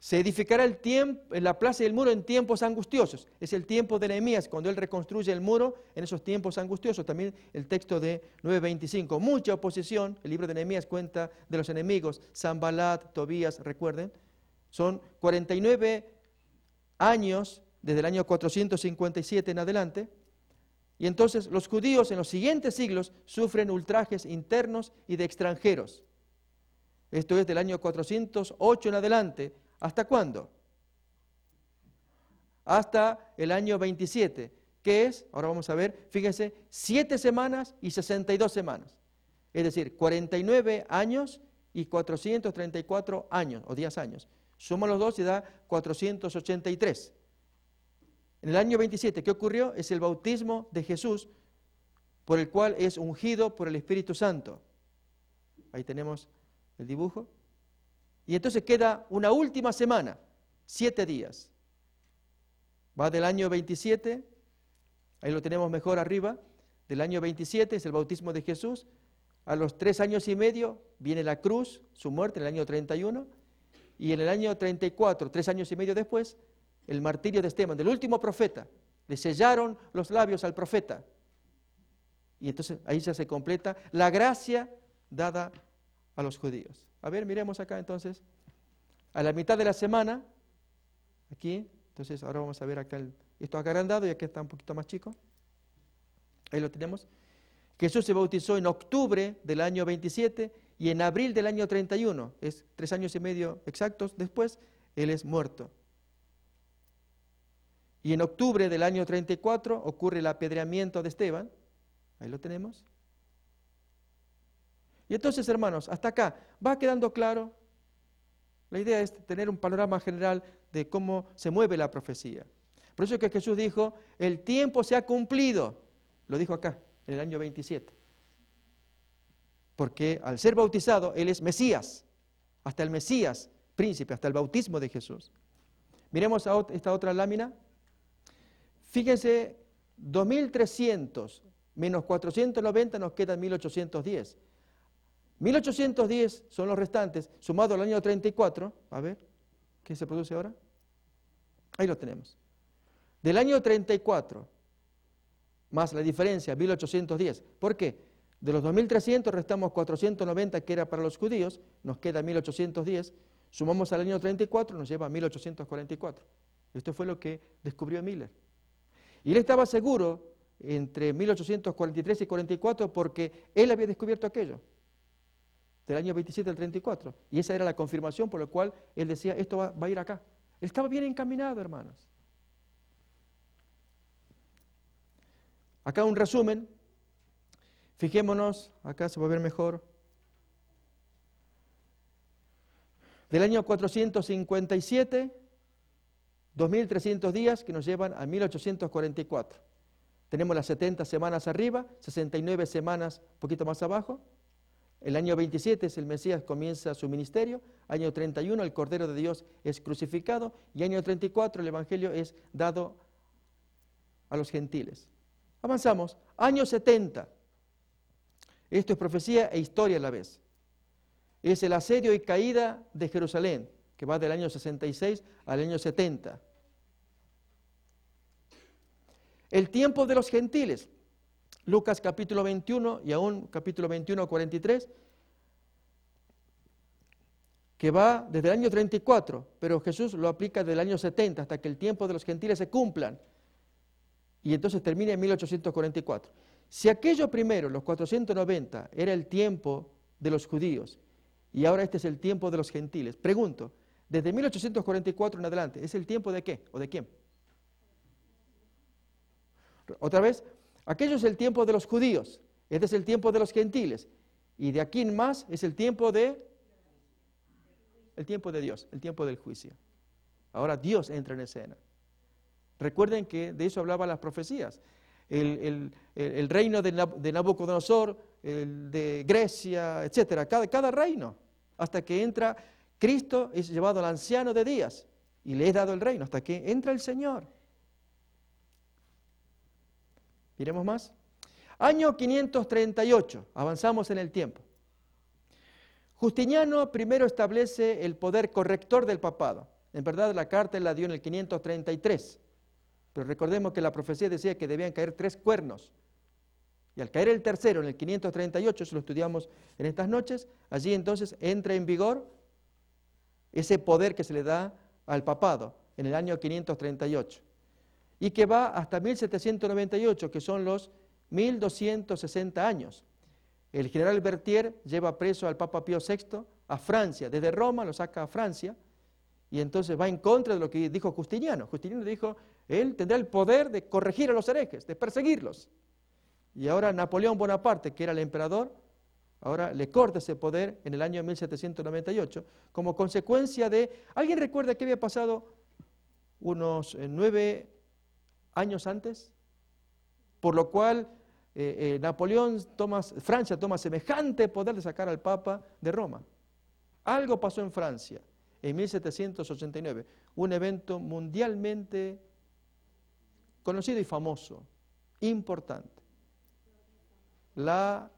Se edificará el tiempo, en la plaza del muro en tiempos angustiosos. Es el tiempo de Nehemías, cuando él reconstruye el muro en esos tiempos angustiosos. También el texto de nueve veinticinco. Mucha oposición. El libro de Nehemías cuenta de los enemigos. Sanbalat, Tobías, recuerden. Son cuarenta y nueve años desde el año cuatrocientos cincuenta y siete en adelante. Y entonces los judíos en los siguientes siglos sufren ultrajes internos y de extranjeros. Esto es del año cuatrocientos ocho en adelante. ¿Hasta cuándo? Hasta el año veintisiete. ¿Qué es? Ahora vamos a ver, fíjense, siete semanas y sesenta y dos semanas. Es decir, cuarenta y nueve años y cuatrocientos treinta y cuatro años, o diez años. Suma los dos y da cuatrocientos ochenta y tres. En el año veintisiete, ¿qué ocurrió? Es el bautismo de Jesús, por el cual es ungido por el Espíritu Santo. Ahí tenemos el dibujo. Y entonces queda una última semana, siete días. Va del año veintisiete, ahí lo tenemos mejor arriba, del año veintisiete es el bautismo de Jesús. A los tres años y medio viene la cruz, su muerte en el año treinta y uno. Y en el año treinta y cuatro, tres años y medio después, el martirio de Esteban, del último profeta. Le sellaron los labios al profeta. Y entonces ahí ya se completa la gracia dada a los judíos. A ver, miremos acá entonces. A la mitad de la semana, aquí, entonces ahora vamos a ver acá, el, esto agrandado y aquí está un poquito más chico. Ahí lo tenemos. Jesús se bautizó en octubre del año veintisiete y en abril del año treinta y uno, es tres años y medio exactos después, Él es muerto. Y en octubre del año treinta y cuatro ocurre el apedreamiento de Esteban, ahí lo tenemos. Y entonces, hermanos, hasta acá, ¿va quedando claro? La idea es tener un panorama general de cómo se mueve la profecía. Por eso es que Jesús dijo, el tiempo se ha cumplido, lo dijo acá, en el año veintisiete. Porque al ser bautizado, Él es Mesías, hasta el Mesías, príncipe, hasta el bautismo de Jesús. Miremos a esta otra lámina. Fíjense, dos mil trescientos menos cuatrocientos noventa nos quedan mil ochocientos diez. mil ochocientos diez son los restantes, sumado al año treinta y cuatro, a ver, ¿qué se produce ahora? Ahí lo tenemos. Del año treinta y cuatro, más la diferencia, mil ochocientos diez. ¿Por qué? De los dos mil trescientos restamos cuatrocientos noventa, que era para los judíos, nos queda mil ochocientos diez, sumamos al año treinta y cuatro, nos lleva a mil ochocientos cuarenta y cuatro. Esto fue lo que descubrió Miller. Y él estaba seguro entre mil ochocientos cuarenta y tres y cuarenta y cuatro porque él había descubierto aquello. Del año veintisiete al treinta y cuatro. Y esa era la confirmación por la cual él decía, esto va, va a ir acá. Él estaba bien encaminado, hermanos. Acá un resumen. Fijémonos, acá se va a ver mejor. Del año cuatrocientos cincuenta y siete, dos mil trescientos días que nos llevan a mil ochocientos cuarenta y cuatro. Tenemos las setenta semanas arriba, sesenta y nueve semanas un poquito más abajo. El año veintisiete es el Mesías, comienza su ministerio. Año treinta y uno el Cordero de Dios es crucificado. Y año treinta y cuatro el Evangelio es dado a los gentiles. Avanzamos. Año setenta. Esto es profecía e historia a la vez. Es el asedio y caída de Jerusalén, que va del año sesenta y seis al año setenta. El tiempo de los gentiles. Lucas capítulo veintiuno y aún capítulo veintiuno, cuarenta y tres, que va desde el año treinta y cuatro, pero Jesús lo aplica desde el año setenta hasta que el tiempo de los gentiles se cumplan. Y entonces termina en mil ochocientos cuarenta y cuatro. Si aquello primero, los cuatrocientos noventa, era el tiempo de los judíos y ahora este es el tiempo de los gentiles, pregunto, desde mil ochocientos cuarenta y cuatro en adelante, ¿es el tiempo de qué o de quién? Otra vez, aquello es el tiempo de los judíos, este es el tiempo de los gentiles, y de aquí en más es el tiempo de, el tiempo de Dios, el tiempo del juicio. Ahora Dios entra en escena. Recuerden que de eso hablaban las profecías. El, el, el reino de Nabucodonosor, el de Grecia, etcétera, cada, cada reino, hasta que entra Cristo, es llevado al anciano de días, y le es dado el reino, hasta que entra el Señor. Miremos más. Año quinientos treinta y ocho, avanzamos en el tiempo. Justiniano primero establece el poder corrector del papado. En verdad la carta él la dio en el quinientos treinta y tres, pero recordemos que la profecía decía que debían caer tres cuernos. Y al caer el tercero en el quinientos treinta y ocho, eso lo estudiamos en estas noches, allí entonces entra en vigor ese poder que se le da al papado en el año quinientos treinta y ocho. Y que va hasta mil setecientos noventa y ocho, que son los mil doscientos sesenta años. El general Berthier lleva preso al Papa Pío sexto a Francia, desde Roma lo saca a Francia, y entonces va en contra de lo que dijo Justiniano. Justiniano dijo, él tendrá el poder de corregir a los herejes, de perseguirlos. Y ahora Napoleón Bonaparte, que era el emperador, ahora le corta ese poder en el año mil setecientos noventa y ocho, como consecuencia de... ¿Alguien recuerda qué había pasado unos eh, nueve años antes? Por lo cual eh, eh, Napoleón toma, Francia toma semejante poder de sacar al Papa de Roma. Algo pasó en Francia en mil setecientos ochenta y nueve, un evento mundialmente conocido y famoso, importante. La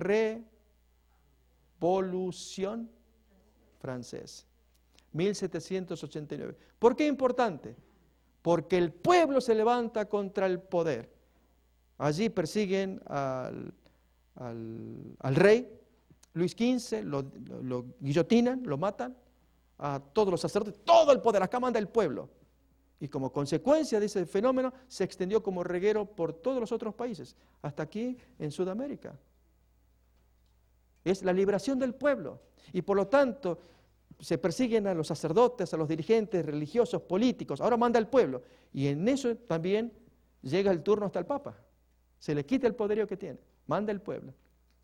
Revolución Francesa, mil setecientos ochenta y nueve. ¿Por qué importante? Porque el pueblo se levanta contra el poder. Allí persiguen al, al, al rey Luis quince, lo, lo, lo guillotinan, lo matan, a todos los sacerdotes, todo el poder, acá manda el pueblo. Y como consecuencia de ese fenómeno se extendió como reguero por todos los otros países, hasta aquí en Sudamérica. Es la liberación del pueblo. Y por lo tanto se persiguen a los sacerdotes, a los dirigentes religiosos, políticos. Ahora manda el pueblo. Y en eso también llega el turno hasta el Papa. Se le quita el poderío que tiene. Manda el pueblo.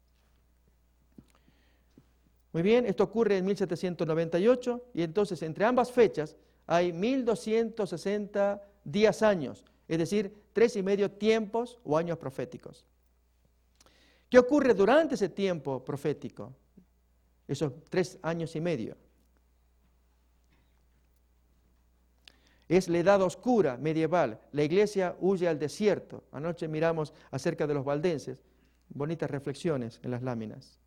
Muy bien, esto ocurre en mil setecientos noventa y ocho y entonces entre ambas fechas hay mil doscientos sesenta días años, es decir, tres y medio tiempos o años proféticos. ¿Qué ocurre durante ese tiempo profético? Esos tres años y medio. Es la edad oscura medieval, la iglesia huye al desierto. Anoche miramos acerca de los valdenses, bonitas reflexiones en las láminas.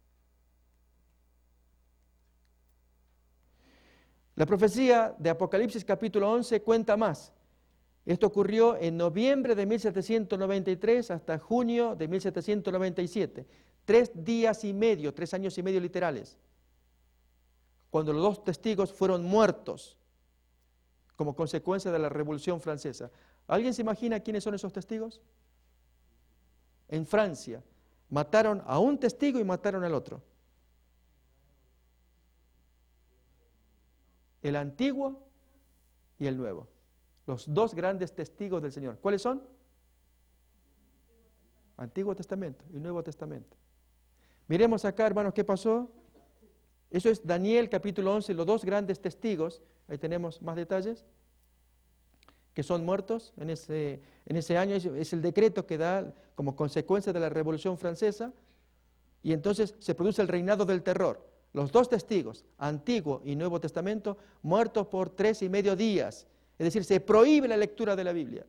La profecía de Apocalipsis capítulo once cuenta más. Esto ocurrió en noviembre de mil setecientos noventa y tres hasta junio de mil setecientos noventa y siete. Tres días y medio, tres años y medio literales, cuando los dos testigos fueron muertos como consecuencia de la Revolución Francesa. ¿Alguien se imagina quiénes son esos testigos? En Francia, mataron a un testigo y mataron al otro. El antiguo y el nuevo. Los dos grandes testigos del Señor. ¿Cuáles son? Antiguo Testamento y Nuevo Testamento. Miremos acá, hermanos, qué pasó. Eso es Daniel capítulo once, los dos grandes testigos. Ahí tenemos más detalles. Que son muertos en ese, en ese año. Es el decreto que da como consecuencia de la Revolución Francesa. Y entonces se produce el reinado del terror. Los dos testigos, Antiguo y Nuevo Testamento, muertos por tres y medio días. Es decir, se prohíbe la lectura de la Biblia.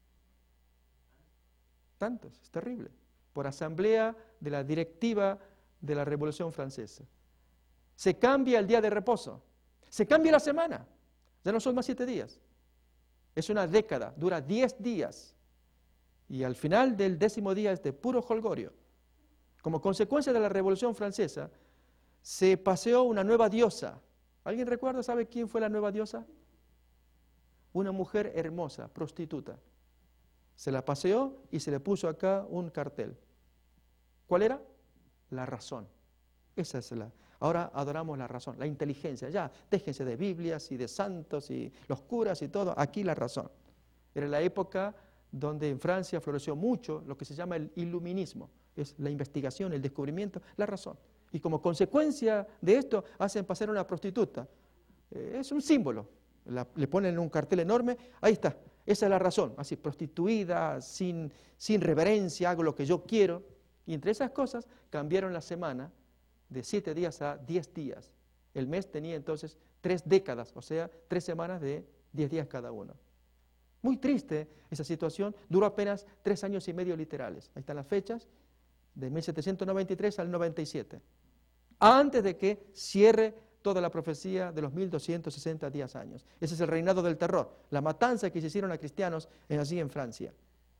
Tantos, es terrible. Por asamblea de la directiva de la Revolución Francesa. Se cambia el día de reposo. Se cambia la semana. Ya no son más siete días. Es una década, dura diez días. Y al final del décimo día es de puro jolgorio. Como consecuencia de la Revolución Francesa, se paseó una nueva diosa. ¿Alguien recuerda, sabe quién fue la nueva diosa? Una mujer hermosa, prostituta. Se la paseó y se le puso acá un cartel. ¿Cuál era? La razón. Esa es la... Ahora adoramos la razón, la inteligencia. Ya, déjense de Biblias y de santos y los curas y todo. Aquí la razón. Era la época donde en Francia floreció mucho lo que se llama el iluminismo. Es la investigación, el descubrimiento, la razón. Y como consecuencia de esto, hacen pasar a una prostituta. Eh, es un símbolo. La, le ponen un cartel enorme, ahí está, esa es la razón. Así, prostituida, sin, sin reverencia, hago lo que yo quiero. Y entre esas cosas, cambiaron la semana de siete días a diez días. El mes tenía entonces tres décadas, o sea, tres semanas de diez días cada uno. Muy triste esa situación, duró apenas tres años y medio literales. Ahí están las fechas, de mil setecientos noventa y tres al noventa y siete. Antes de que cierre toda la profecía de los mil doscientos sesenta días años. Ese es el reinado del terror, la matanza que se hicieron a cristianos en, allí en Francia.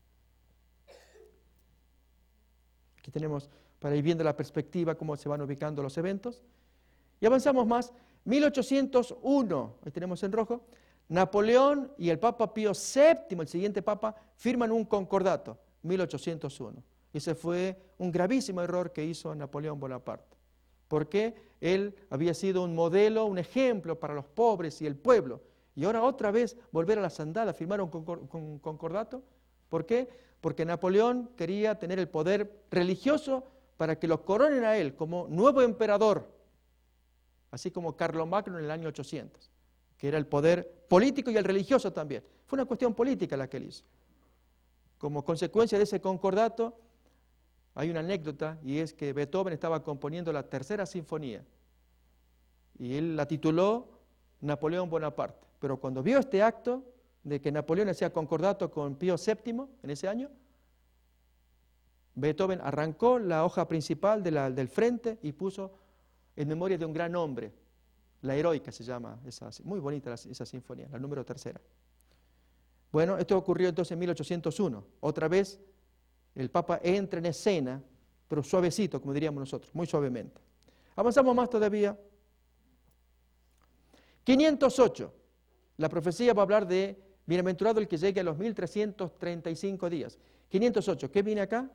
Aquí tenemos para ir viendo la perspectiva, cómo se van ubicando los eventos. Y avanzamos más. mil ochocientos uno, ahí tenemos en rojo, Napoleón y el Papa Pío séptimo, el siguiente Papa, firman un concordato, mil ochocientos uno. Ese fue un gravísimo error que hizo Napoleón Bonaparte, porque él había sido un modelo, un ejemplo para los pobres y el pueblo. Y ahora otra vez volver a las andadas, firmar un concordato. ¿Por qué? Porque Napoleón quería tener el poder religioso para que lo coronen a él como nuevo emperador, así como Carlomagno en el año ochocientos, que era el poder político y el religioso también. Fue una cuestión política la que él hizo. Como consecuencia de ese concordato, hay una anécdota, y es que Beethoven estaba componiendo la tercera sinfonía, y él la tituló Napoleón Bonaparte. Pero cuando vio este acto de que Napoleón hacía concordato con Pío séptimo en ese año, Beethoven arrancó la hoja principal de la, del frente y puso en memoria de un gran hombre, la heroica se llama, esa, muy bonita la, esa sinfonía, la número tercera. Bueno, esto ocurrió entonces en mil ochocientos uno. Otra vez el Papa entra en escena, pero suavecito, como diríamos nosotros, muy suavemente. Avanzamos más todavía. quinientos ocho. La profecía va a hablar de bienaventurado el que llegue a los mil trescientos treinta y cinco días. quinientos ocho, ¿qué viene acá?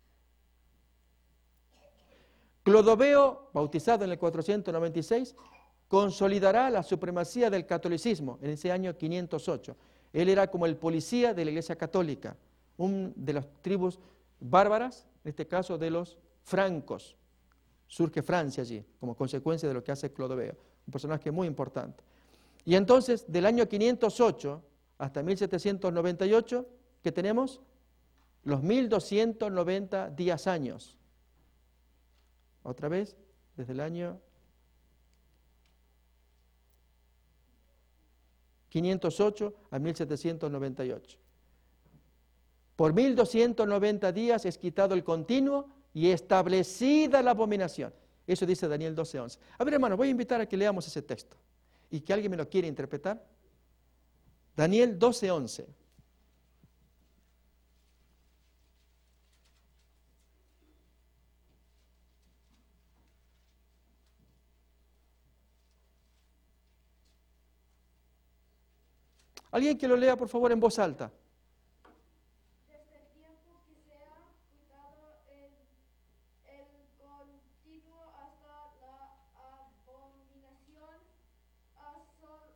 Clodoveo, bautizado en el cuatrocientos noventa y seis, consolidará la supremacía del catolicismo en ese año quinientos ocho. Él era como el policía de la Iglesia Católica, un de las tribus bárbaras, en este caso de los francos. Surge Francia allí, como consecuencia de lo que hace Clodoveo, un personaje muy importante. Y entonces, del año quinientos ocho hasta mil setecientos noventa y ocho, ¿qué tenemos? Los mil doscientos noventa días años. Otra vez, desde el año quinientos ocho a mil setecientos noventa y ocho. Por mil doscientos noventa días es quitado el continuo y establecida la abominación. Eso dice Daniel doce once. A ver, hermano, voy a invitar a que leamos ese texto y que alguien me lo quiera interpretar. Daniel doce once. Alguien que lo lea, por favor, en voz alta. Desde el tiempo que se ha quitado el, el continuo hasta la abominación asol,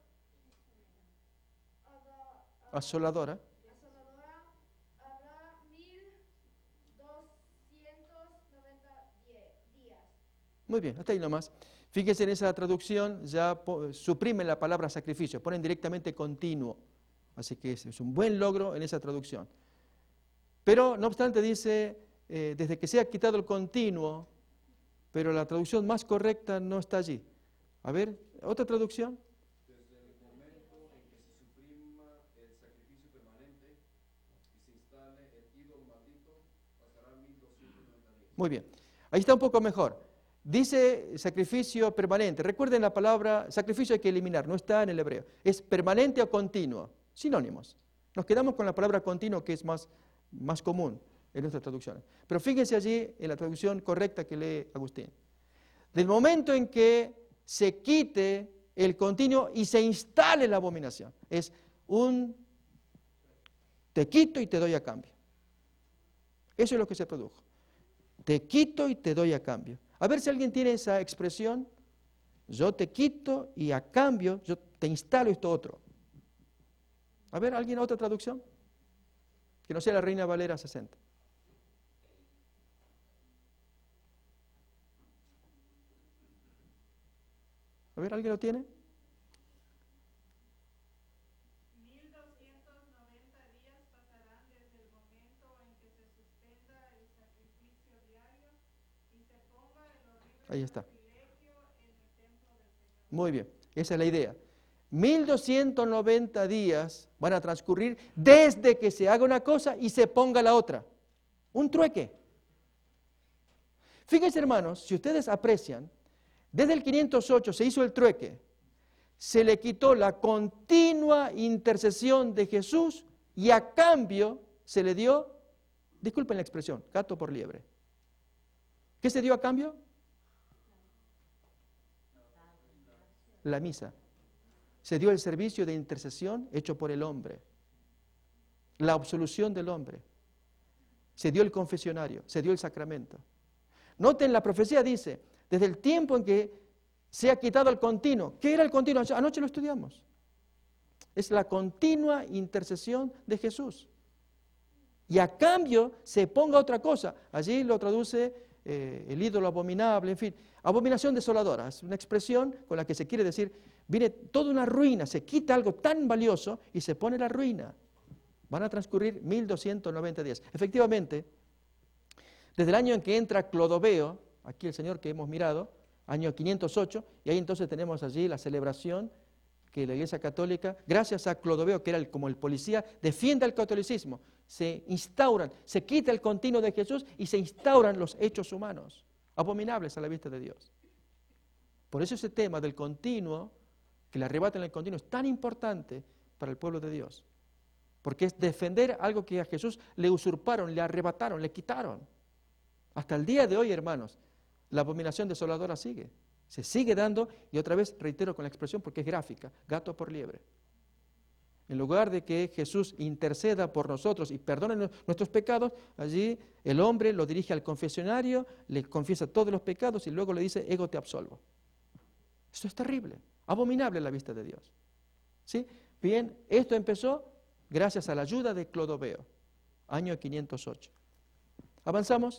ada- Asoladora. asoladora, habrá mil doscientos noventa días. Muy bien, hasta ahí nomás. Fíjense en esa traducción, ya suprimen la palabra sacrificio, ponen directamente continuo. Así que es un buen logro en esa traducción. Pero, no obstante, dice, eh, desde que se ha quitado el continuo, pero la traducción más correcta no está allí. A ver, ¿otra traducción? Desde el momento en que se suprima el sacrificio permanente y se instale el ídolo maldito, pasará mil doscientos noventa días. Muy bien, ahí está un poco mejor. Dice sacrificio permanente. Recuerden la palabra sacrificio hay que eliminar, no está en el hebreo. Es permanente o continuo, sinónimos. Nos quedamos con la palabra continuo que es más, más común en nuestras traducciones. Pero fíjense allí en la traducción correcta que lee Agustín. Del momento en que se quite el continuo y se instale la abominación. Es un te quito y te doy a cambio. Eso es lo que se produjo. Te quito y te doy a cambio. A ver si alguien tiene esa expresión. Yo te quito y a cambio yo te instalo esto otro. A ver, ¿alguien otra traducción? Que no sea la Reina Valera sesenta. A ver, ¿alguien lo tiene? mil doscientos noventa días pasarán desde el momento en que se suspenda el sacrificio diario y se ponga el horrible Ahí está. sacrilegio en el templo del Señor. Muy bien, esa es la idea. mil doscientos noventa días van a transcurrir desde que se haga una cosa y se ponga la otra. Un trueque. Fíjense, hermanos, si ustedes aprecian, Desde el quinientos ocho se hizo el trueque. Se le quitó la continua intercesión de Jesús y a cambio se le dio, disculpen la expresión, gato por liebre. ¿Qué se dio a cambio? La misa. Se dio el servicio de intercesión hecho por el hombre. La absolución del hombre. Se dio el confesionario, se dio el sacramento. Noten, la profecía dice, desde el tiempo en que se ha quitado el continuo. ¿Qué era el continuo? Anoche lo estudiamos. Es la continua intercesión de Jesús. Y a cambio se ponga otra cosa. Allí lo traduce eh, el ídolo abominable, en fin. Abominación desoladora. Es una expresión con la que se quiere decir, viene toda una ruina, se quita algo tan valioso y se pone la ruina. Van a transcurrir mil doscientos noventa días. Efectivamente, desde el año en que entra Clodoveo, aquí el señor que hemos mirado, año quinientos ocho, y ahí entonces tenemos allí la celebración que la Iglesia Católica, gracias a Clodoveo, que era el, como el policía, defiende el catolicismo, se instauran, se quita el continuo de Jesús y se instauran los hechos humanos, abominables a la vista de Dios. Por eso ese tema del continuo, que le arrebatan el continuo, es tan importante para el pueblo de Dios, porque es defender algo que a Jesús le usurparon, le arrebataron, le quitaron. Hasta el día de hoy, hermanos, la abominación desoladora sigue, se sigue dando, y otra vez reitero con la expresión porque es gráfica, gato por liebre. En lugar de que Jesús interceda por nosotros y perdone nuestros pecados, allí el hombre lo dirige al confesionario, le confiesa todos los pecados y luego le dice, ego te absolvo. Esto es terrible, abominable a la vista de Dios. ¿Sí? Bien, esto empezó gracias a la ayuda de Clodoveo, año quinientos ocho. ¿Avanzamos?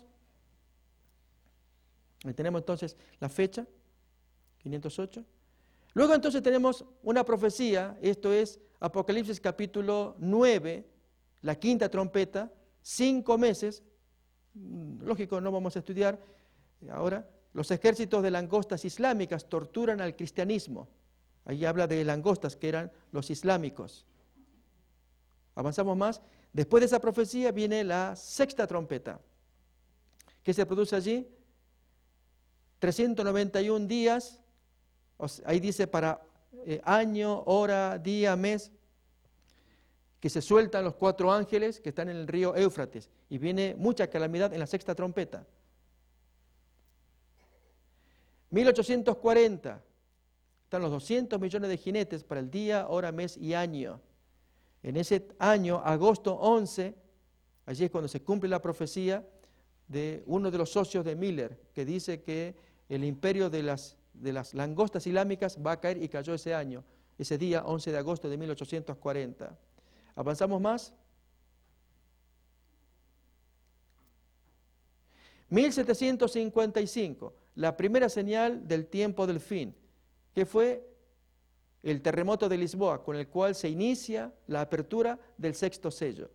Ahí tenemos entonces la fecha, quinientos ocho. Luego entonces tenemos una profecía, esto es Apocalipsis capítulo nueve, la quinta trompeta, cinco meses, lógico, no vamos a estudiar ahora, los ejércitos de langostas islámicas torturan al cristianismo. Ahí habla de langostas que eran los islámicos. Avanzamos más. Después de esa profecía viene la sexta trompeta. ¿Qué se produce allí? trescientos noventa y un días, ahí dice para eh, año, hora, día, mes, que se sueltan los cuatro ángeles que están en el río Éufrates, y viene mucha calamidad en la sexta trompeta. mil ochocientos cuarenta, están los doscientos millones de jinetes para el día, hora, mes y año. En ese año, agosto once, allí es cuando se cumple la profecía de uno de los socios de Miller, que dice que el imperio de las, de las langostas islámicas va a caer, y cayó ese año, ese día once de agosto de mil ochocientos cuarenta. ¿Avanzamos más? mil setecientos cincuenta y cinco, la primera señal del tiempo del fin, que fue el terremoto de Lisboa, con el cual se inicia la apertura del sexto sello.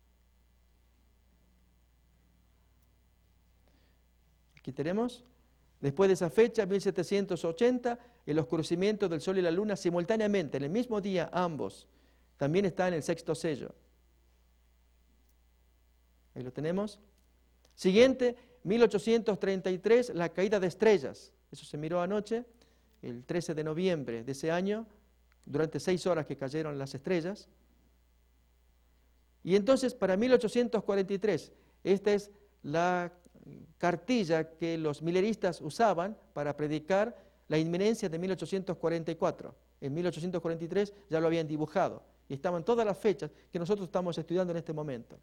Aquí tenemos, después de esa fecha, mil setecientos ochenta, el oscurecimiento del sol y la luna simultáneamente, en el mismo día, ambos, también está en el sexto sello. Ahí lo tenemos. Siguiente, mil ochocientos treinta y tres, la caída de estrellas. Eso se miró anoche, el trece de noviembre de ese año, durante seis horas que cayeron las estrellas. Y entonces, para mil ochocientos cuarenta y tres, esta es la cartilla que los mileristas usaban para predicar la inminencia de mil ochocientos cuarenta y cuatro. En mil ochocientos cuarenta y tres ya lo habían dibujado, y estaban todas las fechas que nosotros estamos estudiando en este momento.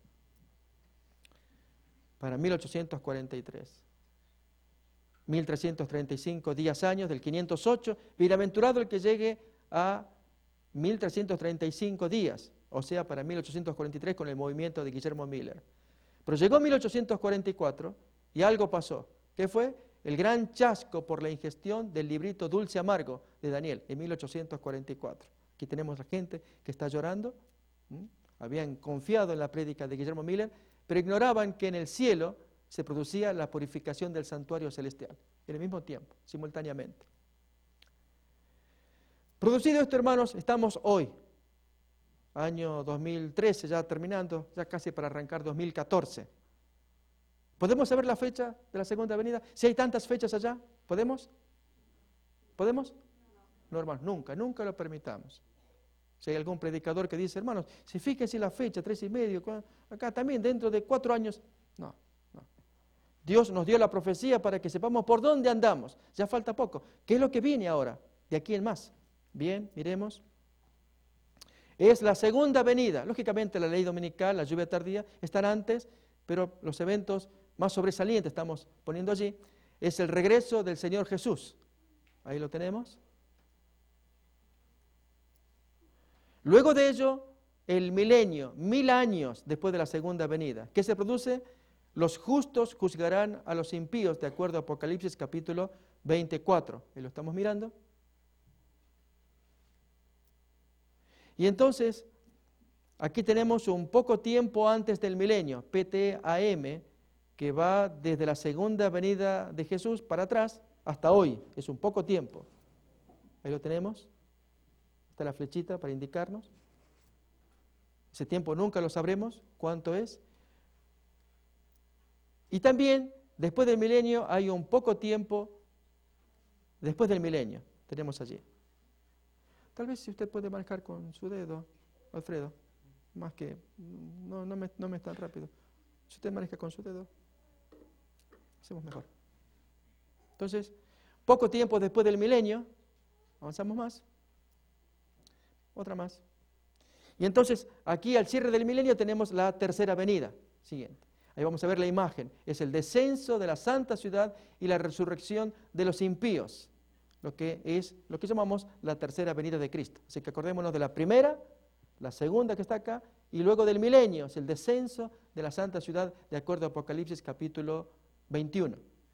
Para mil ochocientos cuarenta y tres. mil trescientos treinta y cinco días, años, del quinientos ocho, bienaventurado el que llegue a mil trescientos treinta y cinco días, o sea, para mil ochocientos cuarenta y tres con el movimiento de Guillermo Miller. Pero llegó mil ochocientos cuarenta y cuatro y algo pasó. ¿Qué fue? El gran chasco por la ingestión del librito Dulce Amargo de Daniel en mil ochocientos cuarenta y cuatro. Aquí tenemos la gente que está llorando. ¿Mm? Habían confiado en la prédica de Guillermo Miller, pero ignoraban que en el cielo se producía la purificación del santuario celestial, en el mismo tiempo, simultáneamente. Producido esto, hermanos, estamos hoy, año dos mil trece, ya terminando, ya casi para arrancar dos mil catorce. ¿Podemos saber la fecha de la segunda venida? Si hay tantas fechas allá, ¿podemos? ¿Podemos? No, hermanos, nunca, nunca lo permitamos. Si hay algún predicador que dice, hermanos, si fíjense la fecha, tres y medio, acá también dentro de cuatro años, no, no. Dios nos dio la profecía para que sepamos por dónde andamos. Ya falta poco. ¿Qué es lo que viene ahora? De aquí en más. Bien, miremos. Es la segunda venida. Lógicamente la ley dominical, la lluvia tardía, están antes, pero los eventos más sobresalientes estamos poniendo allí. Es el regreso del Señor Jesús. Ahí lo tenemos. Luego de ello, el milenio, mil años después de la segunda venida. ¿Qué se produce? Los justos juzgarán a los impíos, de acuerdo a Apocalipsis capítulo veinticuatro. Ahí lo estamos mirando. Y entonces, aquí tenemos un poco tiempo antes del milenio, P T A M, que va desde la segunda venida de Jesús para atrás hasta hoy. Es un poco tiempo. Ahí lo tenemos. Está la flechita para indicarnos. Ese tiempo nunca lo sabremos cuánto es. Y también, después del milenio, hay un poco tiempo después del milenio. Tenemos allí. Tal vez si usted puede marcar con su dedo, Alfredo, más que, no, no, me, no me es tan rápido. Si usted maneja con su dedo, hacemos mejor. Entonces, poco tiempo después del milenio, avanzamos más. Otra más. Y entonces, aquí al cierre del milenio tenemos la tercera venida. Siguiente. Ahí vamos a ver la imagen. Es el descenso de la santa ciudad y la resurrección de los impíos. Lo que es lo que llamamos la tercera venida de Cristo. Así que acordémonos de la primera, la segunda que está acá, y luego del milenio, es el descenso de la santa ciudad, de acuerdo a Apocalipsis capítulo veintiuno.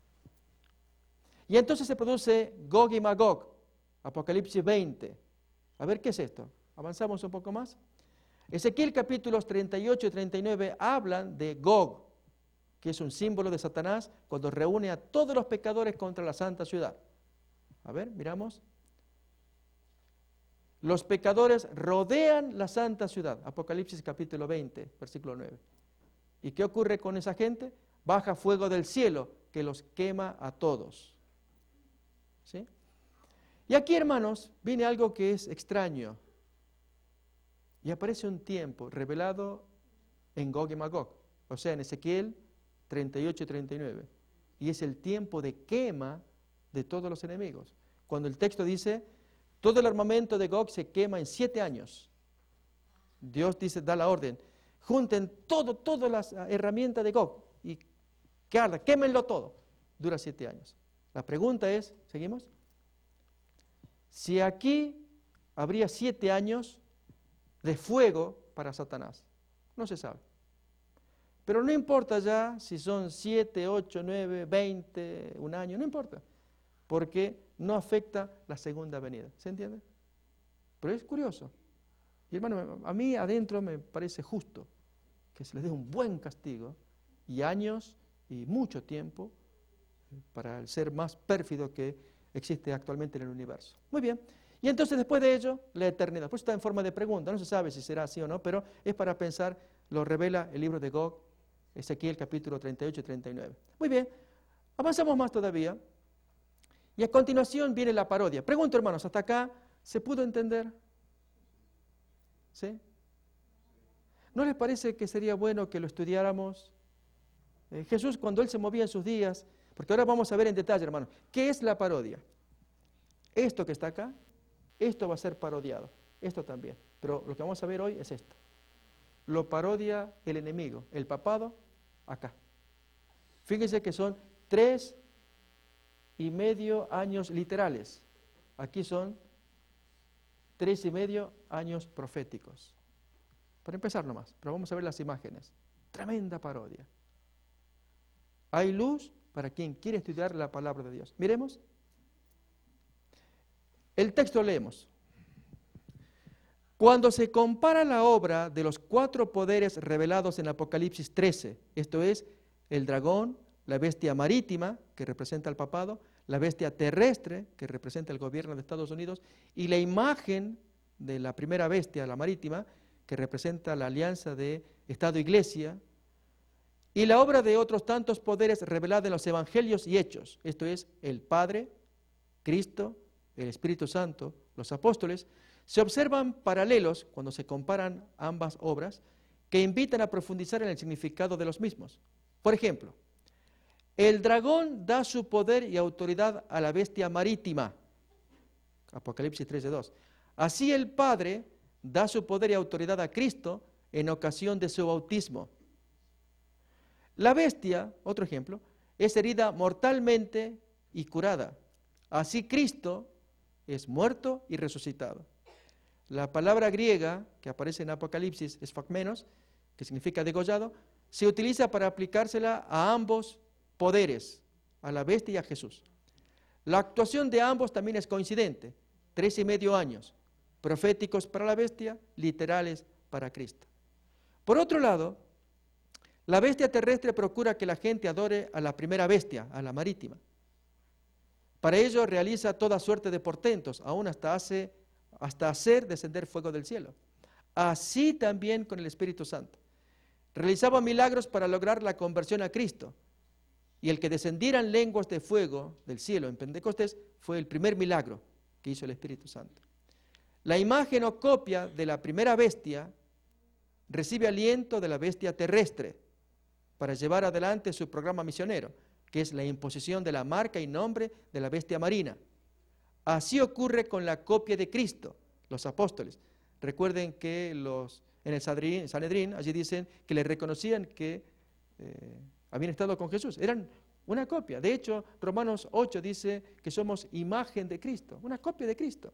Y entonces se produce Gog y Magog, Apocalipsis veinte. A ver, ¿qué es esto? Avanzamos un poco más. Ezequiel capítulos treinta y ocho y treinta y nueve hablan de Gog, que es un símbolo de Satanás cuando reúne a todos los pecadores contra la santa ciudad. A ver, miramos. Los pecadores rodean la santa ciudad. Apocalipsis capítulo veinte, versículo nueve. ¿Y qué ocurre con esa gente? Baja fuego del cielo que los quema a todos. ¿Sí? Y aquí, hermanos, viene algo que es extraño. Y aparece un tiempo revelado en Gog y Magog, o sea, en Ezequiel treinta y ocho y treinta y nueve. Y es el tiempo de quema de todos los enemigos. Cuando el texto dice, todo el armamento de Gog se quema en siete años. Dios dice, da la orden, junten todo, todas las herramientas de Gog y que arda, quémenlo todo. Dura siete años. La pregunta es, ¿seguimos? Si aquí habría siete años de fuego para Satanás, no se sabe. Pero no importa ya si son siete, ocho, nueve, veinte, un año, no importa, porque no afecta la segunda venida. ¿Se entiende? Pero es curioso. Y hermano, a mí adentro me parece justo que se les dé un buen castigo y años y mucho tiempo para el ser más pérfido que existe actualmente en el universo. Muy bien. Y entonces después de ello, la eternidad. Pues está en forma de pregunta, no se sabe si será así o no, pero es para pensar, lo revela el libro de Gog, Ezequiel capítulo treinta y ocho y treinta y nueve. Muy bien, avanzamos más todavía. Y a continuación viene la parodia. Pregunto, hermanos, ¿hasta acá se pudo entender? ¿Sí? ¿No les parece que sería bueno que lo estudiáramos? Eh, Jesús, cuando Él se movía en sus días, porque ahora vamos a ver en detalle, hermanos, ¿qué es la parodia? Esto que está acá, esto va a ser parodiado, esto también. Pero lo que vamos a ver hoy es esto. Lo parodia el enemigo, el papado, acá. Fíjense que son tres y medio años literales. Aquí son tres y medio años proféticos. Para empezar nomás, pero vamos a ver las imágenes. Tremenda parodia. Hay luz para quien quiere estudiar la palabra de Dios. Miremos. El texto leemos. Cuando se compara la obra de los cuatro poderes revelados en Apocalipsis trece, esto es, el dragón, la bestia marítima, que representa al papado, la bestia terrestre, que representa el gobierno de Estados Unidos, y la imagen de la primera bestia, la marítima, que representa la alianza de Estado-Iglesia, y la obra de otros tantos poderes revelados en los evangelios y hechos, esto es, el Padre, Cristo, el Espíritu Santo, los apóstoles, se observan paralelos cuando se comparan ambas obras que invitan a profundizar en el significado de los mismos. Por ejemplo, el dragón da su poder y autoridad a la bestia marítima. Apocalipsis trece dos. Así el Padre da su poder y autoridad a Cristo en ocasión de su bautismo. La bestia, otro ejemplo, es herida mortalmente y curada. Así Cristo es muerto y resucitado. La palabra griega que aparece en Apocalipsis es phagmenos, que significa degollado, se utiliza para aplicársela a ambos poderes, a la bestia y a Jesús. La actuación de ambos también es coincidente, tres y medio años, proféticos para la bestia, literales para Cristo. Por otro lado, la bestia terrestre procura que la gente adore a la primera bestia, a la marítima. Para ello realiza toda suerte de portentos, aún hasta, hace, hasta hacer descender fuego del cielo. Así también con el Espíritu Santo. Realizaba milagros para lograr la conversión a Cristo. Y el que descendieran lenguas de fuego del cielo en Pentecostés fue el primer milagro que hizo el Espíritu Santo. La imagen o copia de la primera bestia recibe aliento de la bestia terrestre para llevar adelante su programa misionero, que es la imposición de la marca y nombre de la bestia marina. Así ocurre con la copia de Cristo, los apóstoles. Recuerden que los, en el Sanedrín, allí dicen que le reconocían que eh, habían estado con Jesús. Eran una copia. De hecho, Romanos ocho dice que somos imagen de Cristo, una copia de Cristo.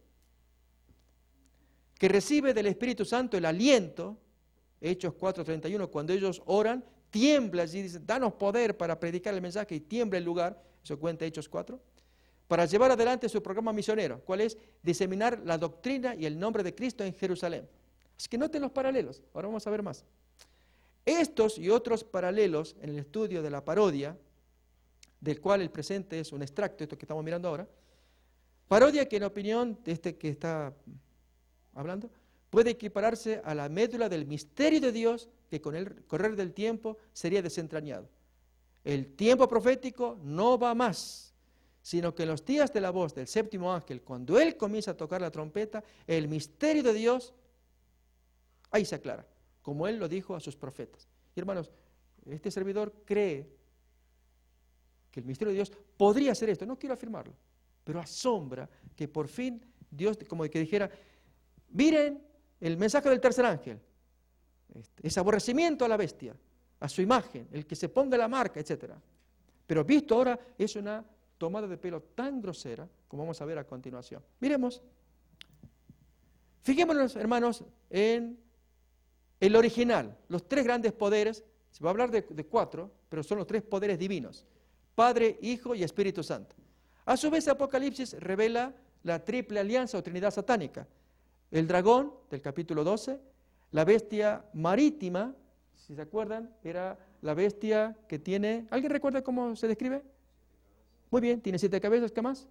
Que recibe del Espíritu Santo el aliento, Hechos cuatro treinta y uno, cuando ellos oran, tiembla allí, dice, danos poder para predicar el mensaje, y tiembla el lugar, eso cuenta Hechos cuatro, para llevar adelante su programa misionero, ¿cuál es? Diseminar la doctrina y el nombre de Cristo en Jerusalén. Así que noten los paralelos, ahora vamos a ver más. Estos y otros paralelos en el estudio de la parodia, del cual el presente es un extracto, esto que estamos mirando ahora, parodia que en opinión de este que está hablando, puede equipararse a la médula del misterio de Dios que con el correr del tiempo sería desentrañado. El tiempo profético no va más, sino que en los días de la voz del séptimo ángel, cuando él comienza a tocar la trompeta, el misterio de Dios ahí se aclara, como él lo dijo a sus profetas. Y hermanos, este servidor cree que el misterio de Dios podría ser esto, no quiero afirmarlo, pero asombra que por fin Dios, como que dijera, miren el mensaje del tercer ángel, este, es aborrecimiento a la bestia, a su imagen, el que se ponga la marca, etcétera. Pero visto ahora es una tomada de pelo tan grosera, como vamos a ver a continuación. Miremos, fijémonos, hermanos, en el original, los tres grandes poderes. Se va a hablar de, de cuatro, pero son los tres poderes divinos, Padre, Hijo y Espíritu Santo. A su vez, Apocalipsis revela la triple alianza o trinidad satánica. El dragón, del capítulo doce, la bestia marítima, si se acuerdan, era la bestia que tiene, ¿alguien recuerda cómo se describe? Muy bien, tiene siete cabezas, ¿qué más?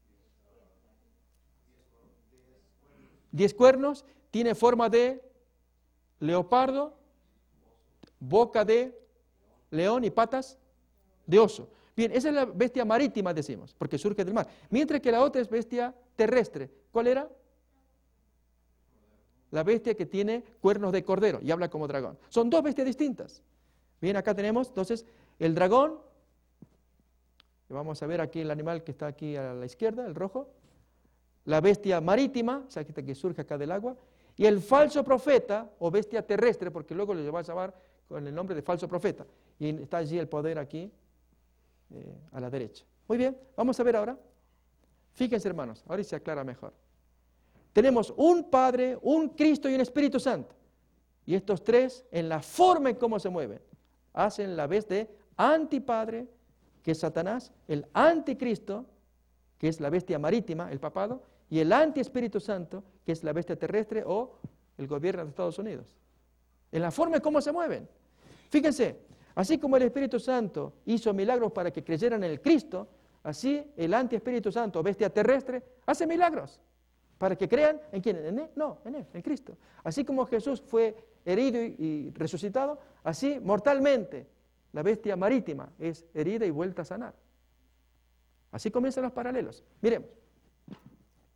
Diez cuernos, tiene forma de leopardo, boca de león y patas de oso. Bien, esa es la bestia marítima, decimos, porque surge del mar. Mientras que la otra es bestia terrestre. ¿Cuál era? La bestia que tiene cuernos de cordero y habla como dragón. Son dos bestias distintas. Bien, acá tenemos entonces el dragón. Vamos a ver aquí el animal que está aquí a la izquierda, el rojo. La bestia marítima, o sea, que surge acá del agua. Y el falso profeta o bestia terrestre, porque luego lo va a llamar con el nombre de falso profeta. Y está allí el poder aquí eh, a la derecha. Muy bien, vamos a ver ahora. Fíjense, hermanos, ahora se aclara mejor. Tenemos un Padre, un Cristo y un Espíritu Santo. Y estos tres, en la forma en cómo se mueven, hacen la vez de antipadre, que es Satanás, el anticristo, que es la bestia marítima, el papado, y el anti-Espíritu Santo, que es la bestia terrestre o el gobierno de Estados Unidos. En la forma en cómo se mueven. Fíjense, así como el Espíritu Santo hizo milagros para que creyeran en el Cristo, así el anti-Espíritu Santo, bestia terrestre, hace milagros. ¿Para que crean en quién? ¿En él? No, en él, en Cristo. Así como Jesús fue herido y, y resucitado, así mortalmente la bestia marítima es herida y vuelta a sanar. Así comienzan los paralelos. Miremos.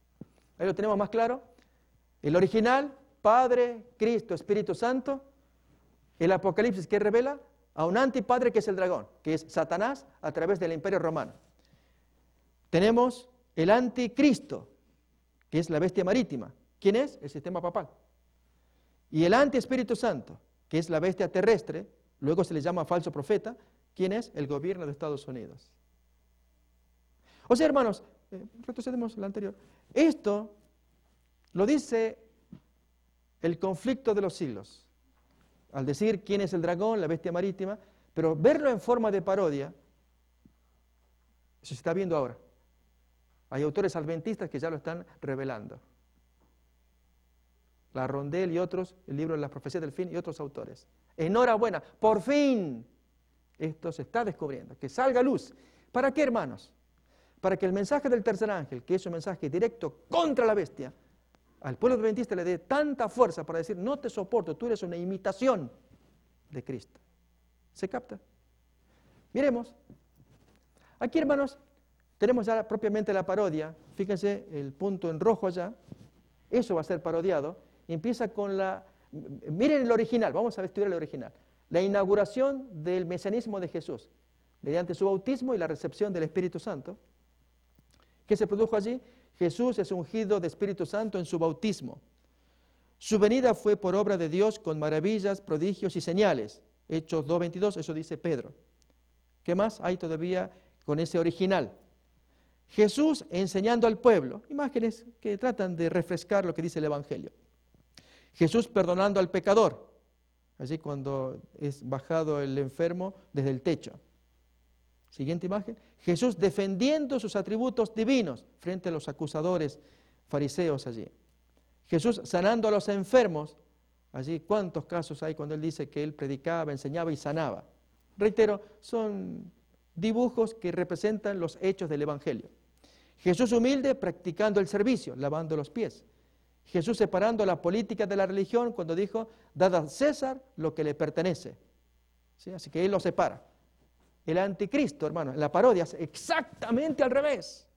Ahí lo tenemos más claro. El original, Padre, Cristo, Espíritu Santo. El Apocalipsis, que revela a un antipadre que es el dragón, que es Satanás a través del Imperio Romano. Tenemos el anticristo, que es la bestia marítima. ¿Quién es? El sistema papal. Y el anti-Espíritu Santo, que es la bestia terrestre, luego se le llama falso profeta. ¿Quién es? El gobierno de Estados Unidos. O sea, hermanos, eh, retrocedemos la anterior. Esto lo dice el conflicto de los siglos. Al decir quién es el dragón, la bestia marítima, pero verlo en forma de parodia, eso se está viendo ahora. Hay autores adventistas que ya lo están revelando. La Rondel y otros, el libro de las profecías del fin y otros autores. Enhorabuena, por fin esto se está descubriendo, que salga a luz. ¿Para qué, hermanos? Para que el mensaje del tercer ángel, que es un mensaje directo contra la bestia, al pueblo adventista le dé tanta fuerza para decir, no te soporto, tú eres una imitación de Cristo. ¿Se capta? Miremos. Aquí, hermanos, tenemos ya propiamente la parodia. Fíjense el punto en rojo allá. Eso va a ser parodiado. Y empieza con la... Miren el original, vamos a estudiar el original. La inauguración del mesianismo de Jesús, mediante su bautismo y la recepción del Espíritu Santo. ¿Qué se produjo allí? Jesús es ungido de Espíritu Santo en su bautismo. Su venida fue por obra de Dios con maravillas, prodigios y señales. Hechos dos veintidós, eso dice Pedro. ¿Qué más hay todavía con ese original? Jesús enseñando al pueblo, imágenes que tratan de refrescar lo que dice el Evangelio. Jesús perdonando al pecador, allí cuando es bajado el enfermo desde el techo. Siguiente imagen. Jesús defendiendo sus atributos divinos frente a los acusadores fariseos allí. Jesús sanando a los enfermos. Allí, ¿cuántos casos hay cuando Él dice que Él predicaba, enseñaba y sanaba? Reitero, son dibujos que representan los hechos del Evangelio. Jesús humilde practicando el servicio, lavando los pies. Jesús separando la política de la religión cuando dijo, dad a César lo que le pertenece. ¿Sí? Así que Él lo separa. El anticristo, hermano, en la parodia es exactamente al revés.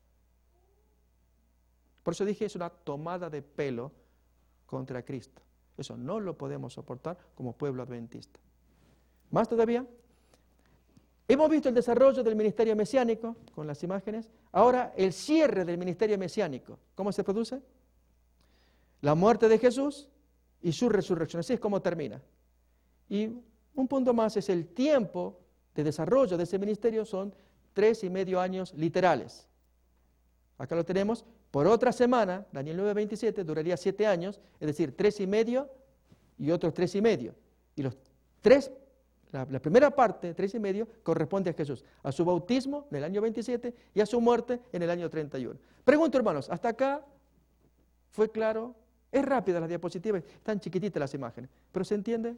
Por eso dije, es una tomada de pelo contra Cristo. Eso no lo podemos soportar como pueblo adventista. Más todavía, hemos visto el desarrollo del ministerio mesiánico con las imágenes. Ahora, el cierre del ministerio mesiánico. ¿Cómo se produce? La muerte de Jesús y su resurrección. Así es como termina. Y un punto más es el tiempo de desarrollo de ese ministerio, son tres y medio años literales. Acá lo tenemos. Por otra semana, Daniel nueve veintisiete, duraría siete años, es decir, tres y medio y otros tres y medio. Y los tres, la, la primera parte, tres y medio, corresponde a Jesús, a su bautismo en el año veintisiete y a su muerte en el año treinta y uno. Pregunto, hermanos, ¿hasta acá fue claro? Es rápida la diapositiva, están chiquititas las imágenes, pero ¿se entiende?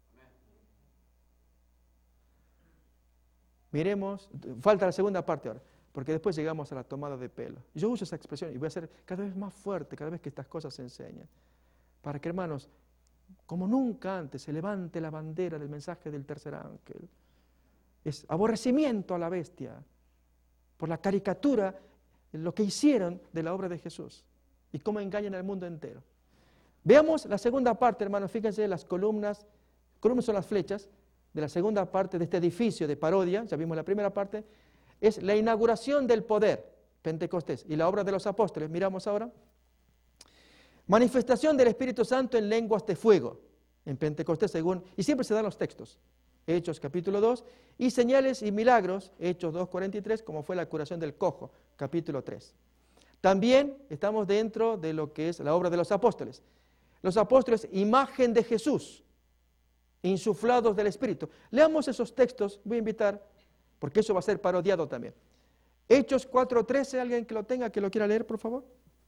Miremos, falta la segunda parte ahora, porque después llegamos a la tomada de pelo. Yo uso esa expresión y voy a ser cada vez más fuerte cada vez que estas cosas se enseñan, para que, hermanos, como nunca antes, se levante la bandera del mensaje del tercer ángel. Es aborrecimiento a la bestia por la caricatura, lo que hicieron de la obra de Jesús y cómo engañan al mundo entero. Veamos la segunda parte, hermanos, fíjense las columnas, columnas son las flechas, de la segunda parte de este edificio de parodia, ya vimos la primera parte, es la inauguración del poder, Pentecostés, y la obra de los apóstoles. Miramos ahora. Manifestación del Espíritu Santo en lenguas de fuego, en Pentecostés, según, y siempre se dan los textos, Hechos capítulo dos, y señales y milagros, Hechos dos cuarenta y tres, como fue la curación del cojo, capítulo tres. También estamos dentro de lo que es la obra de los apóstoles. Los apóstoles, imagen de Jesús, insuflados del Espíritu. Leamos esos textos, voy a invitar, porque eso va a ser parodiado también. Hechos cuatro trece, alguien que lo tenga, que lo quiera leer, por favor.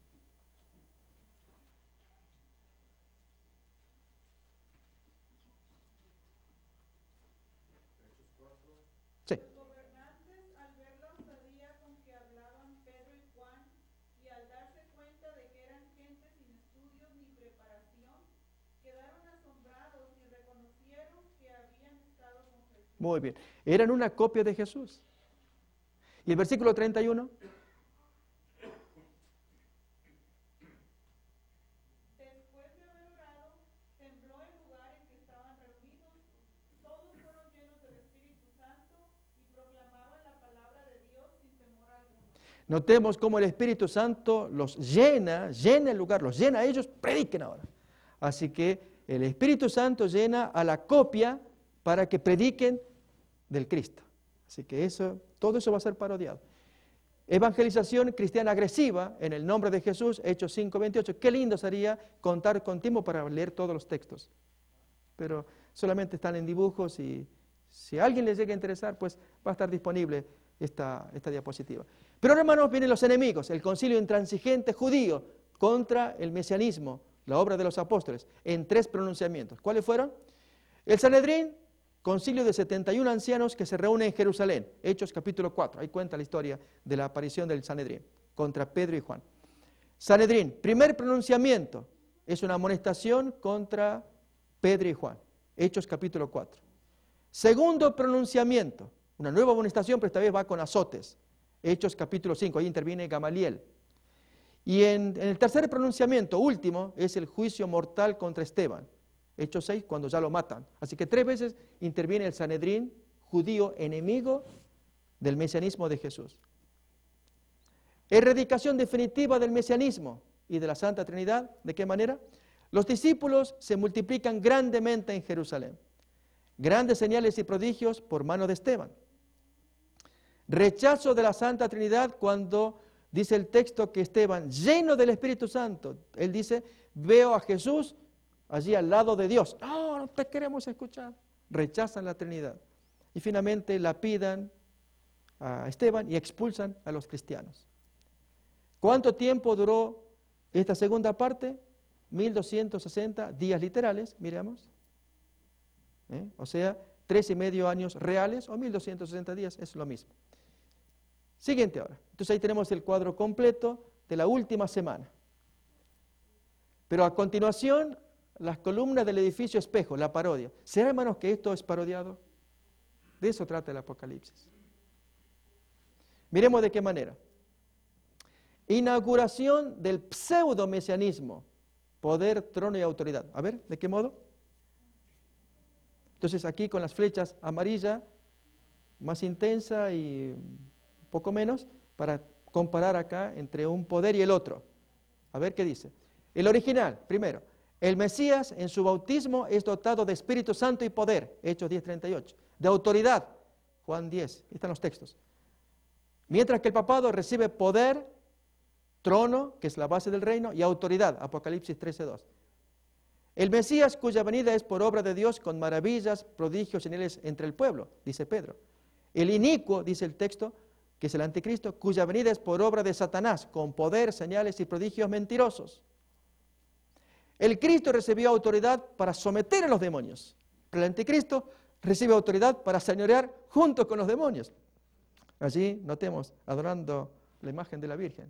Sí. Los gobernantes, al ver la osadía con que hablaban Pedro y Juan, y al darse cuenta de que eran gente sin estudios ni preparación, quedaron asombrados y reconocieron que habían estado con Jesús. Muy bien. Eran una copia de Jesús. Y el versículo treinta y uno. Notemos cómo el Espíritu Santo los llena, llena el lugar, los llena a ellos, prediquen ahora. Así que el Espíritu Santo llena a la copia para que prediquen del Cristo. Así que eso, todo eso va a ser parodiado. Evangelización cristiana agresiva en el nombre de Jesús, Hechos cinco veintiocho. Qué lindo sería contar con tiempo para leer todos los textos. Pero solamente están en dibujos y si a alguien le llega a interesar, pues va a estar disponible esta, esta diapositiva. Pero hermanos, vienen los enemigos, el concilio intransigente judío contra el mesianismo, la obra de los apóstoles, en tres pronunciamientos. ¿Cuáles fueron? El Sanedrín, concilio de setenta y uno ancianos que se reúnen en Jerusalén, Hechos capítulo cuatro, ahí cuenta la historia de la aparición del Sanedrín, contra Pedro y Juan. Sanedrín, primer pronunciamiento, es una amonestación contra Pedro y Juan, Hechos capítulo cuatro. Segundo pronunciamiento, una nueva amonestación, pero esta vez va con azotes, Hechos capítulo cinco, ahí interviene Gamaliel. Y en, en el tercer pronunciamiento, último, es el juicio mortal contra Esteban, Hechos seis, cuando ya lo matan. Así que tres veces interviene el Sanedrín judío enemigo del mesianismo de Jesús. Erradicación definitiva del mesianismo y de la Santa Trinidad. ¿De qué manera? Los discípulos se multiplican grandemente en Jerusalén. Grandes señales y prodigios por mano de Esteban. Rechazo de la Santa Trinidad cuando dice el texto que Esteban, lleno del Espíritu Santo, él dice, veo a Jesús allí al lado de Dios. No, no te queremos escuchar. Rechazan la Trinidad. Y finalmente lapidan a Esteban y expulsan a los cristianos. ¿Cuánto tiempo duró esta segunda parte? mil doscientos sesenta días literales, miremos. ¿Eh? O sea, tres y medio años reales o mil doscientos sesenta días, es lo mismo. Siguiente ahora. Entonces ahí tenemos el cuadro completo de la última semana. Pero a continuación, las columnas del edificio espejo, la parodia. ¿Será, hermanos, que esto es parodiado? De eso trata el Apocalipsis. Miremos de qué manera. Inauguración del pseudo-mesianismo, poder, trono y autoridad. A ver, ¿de qué modo? Entonces aquí con las flechas amarilla, más intensa y poco menos, para comparar acá entre un poder y el otro. A ver qué dice. El original, primero. El Mesías en su bautismo es dotado de Espíritu Santo y poder, Hechos diez treinta y ocho. De autoridad, Juan diez, ahí están los textos. Mientras que el papado recibe poder, trono, que es la base del reino, y autoridad, Apocalipsis trece dos. El Mesías cuya venida es por obra de Dios con maravillas, prodigios y señales entre el pueblo, dice Pedro. El inicuo, dice el texto, que es el anticristo, cuya venida es por obra de Satanás, con poder, señales y prodigios mentirosos. El Cristo recibió autoridad para someter a los demonios, pero el anticristo recibe autoridad para señorear junto con los demonios. Allí notemos, adorando la imagen de la Virgen.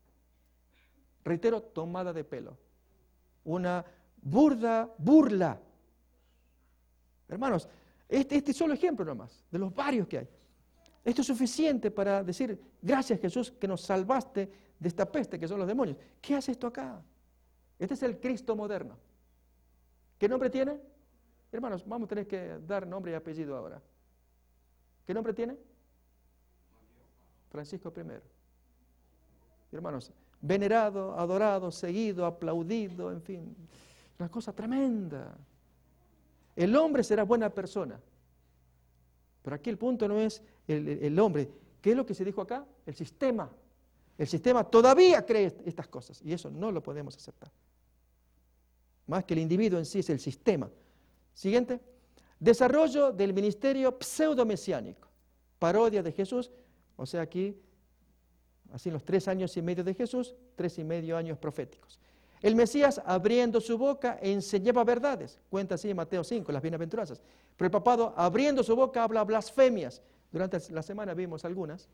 Reitero, tomada de pelo. Una burda burla. Hermanos, este, este es solo ejemplo nomás, de los varios que hay. Esto es suficiente para decir, gracias Jesús que nos salvaste de esta peste que son los demonios. ¿Qué hace esto acá? Este es el Cristo moderno. ¿Qué nombre tiene? Hermanos, vamos a tener que dar nombre y apellido ahora. ¿Qué nombre tiene? Francisco primero. Hermanos, venerado, adorado, seguido, aplaudido, en fin, una cosa tremenda. El hombre será buena persona, pero aquí el punto no es el, el hombre. ¿Qué es lo que se dijo acá? El sistema. El sistema todavía cree estas cosas y eso no lo podemos aceptar. Más que el individuo en sí es el sistema. Siguiente. Desarrollo del ministerio pseudo-mesiánico. Parodia de Jesús, o sea aquí, así en los tres años y medio de Jesús, tres y medio años proféticos. El Mesías abriendo su boca enseñaba verdades, cuenta así en Mateo cinco, las bienaventuranzas. Pero el papado abriendo su boca habla blasfemias. Durante la semana vimos algunas.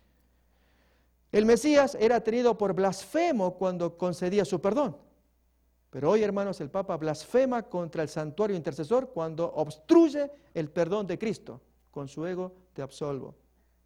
El Mesías era tenido por blasfemo cuando concedía su perdón. Pero hoy, hermanos, el Papa blasfema contra el santuario intercesor cuando obstruye el perdón de Cristo. Con su ego te absolvo.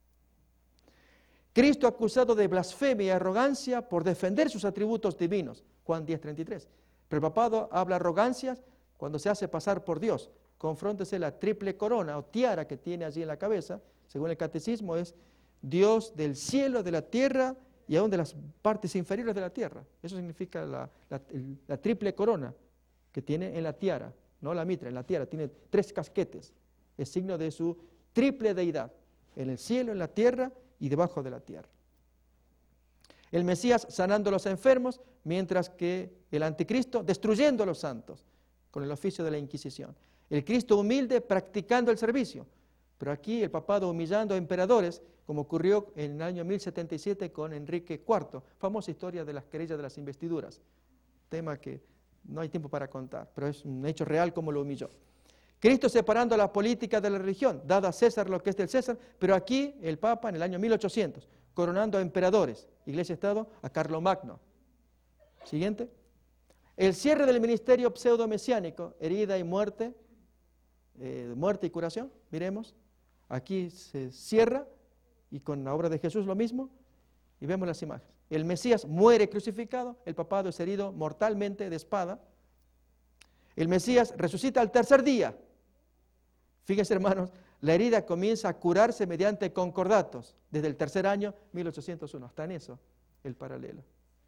Cristo acusado de blasfemia y arrogancia por defender sus atributos divinos. Juan diez treinta y tres. Pero el papado habla arrogancias cuando se hace pasar por Dios. Confróntese la triple corona o tiara que tiene allí en la cabeza. Según el catecismo es Dios del cielo, de la tierra y aún de las partes inferiores de la tierra. Eso significa la, la, la triple corona que tiene en la tiara, no la mitra, en la tiara, tiene tres casquetes. Es signo de su triple deidad, en el cielo, en la tierra y debajo de la tierra. El Mesías sanando a los enfermos, mientras que el anticristo destruyendo a los santos con el oficio de la Inquisición. El Cristo humilde practicando el servicio, pero aquí el papado humillando a emperadores, como ocurrió en el año mil setenta y siete con Enrique cuarto, famosa historia de las querellas de las investiduras, tema que no hay tiempo para contar, pero es un hecho real como lo humilló. Cristo separando la política de la religión, dada a César lo que es del César, pero aquí el Papa en el año mil ochocientos, coronando a emperadores, Iglesia-Estado, a Carlomagno. Siguiente. El cierre del ministerio pseudo-mesiánico, herida y muerte, eh, muerte y curación, miremos. Aquí se cierra, y con la obra de Jesús lo mismo, y vemos las imágenes. El Mesías muere crucificado, el papado es herido mortalmente de espada. El Mesías resucita al tercer día. Fíjense, hermanos, la herida comienza a curarse mediante concordatos, desde el tercer año, mil ochocientos uno, hasta en eso, el paralelo.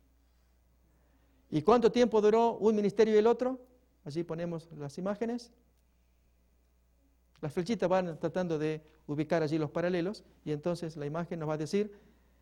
¿Y cuánto tiempo duró un ministerio y el otro? Allí ponemos las imágenes. Las flechitas van tratando de ubicar allí los paralelos, y entonces la imagen nos va a decir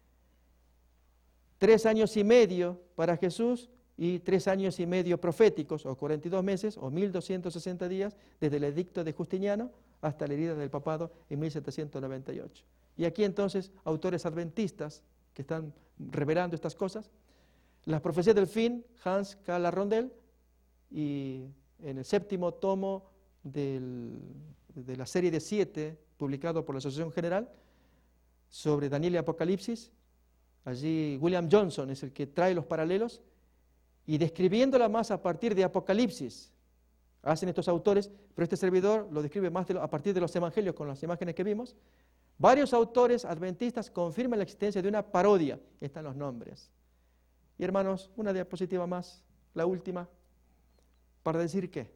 tres años y medio para Jesús y tres años y medio proféticos, o cuarenta y dos meses, o mil doscientos sesenta días, desde el edicto de Justiniano hasta la herida del papado en mil setecientos noventa y ocho. Y aquí entonces autores adventistas que están revelando estas cosas. Las profecías del fin, Hans K. Larrondel, y en el séptimo tomo del, de la serie de siete, publicado por la Asociación General, sobre Daniel y Apocalipsis, allí William Johnson es el que trae los paralelos, y describiéndola más a partir de Apocalipsis, hacen estos autores, pero este servidor lo describe más de lo, a partir de los evangelios con las imágenes que vimos. Varios autores adventistas confirman la existencia de una parodia, están los nombres. Y hermanos, una diapositiva más, la última, para decir que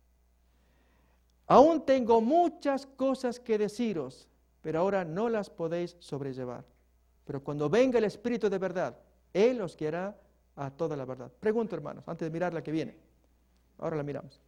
aún tengo muchas cosas que deciros, pero ahora no las podéis sobrellevar. Pero cuando venga el Espíritu de verdad, Él os guiará a toda la verdad. Pregunto, hermanos, antes de mirar la que viene. Ahora la miramos.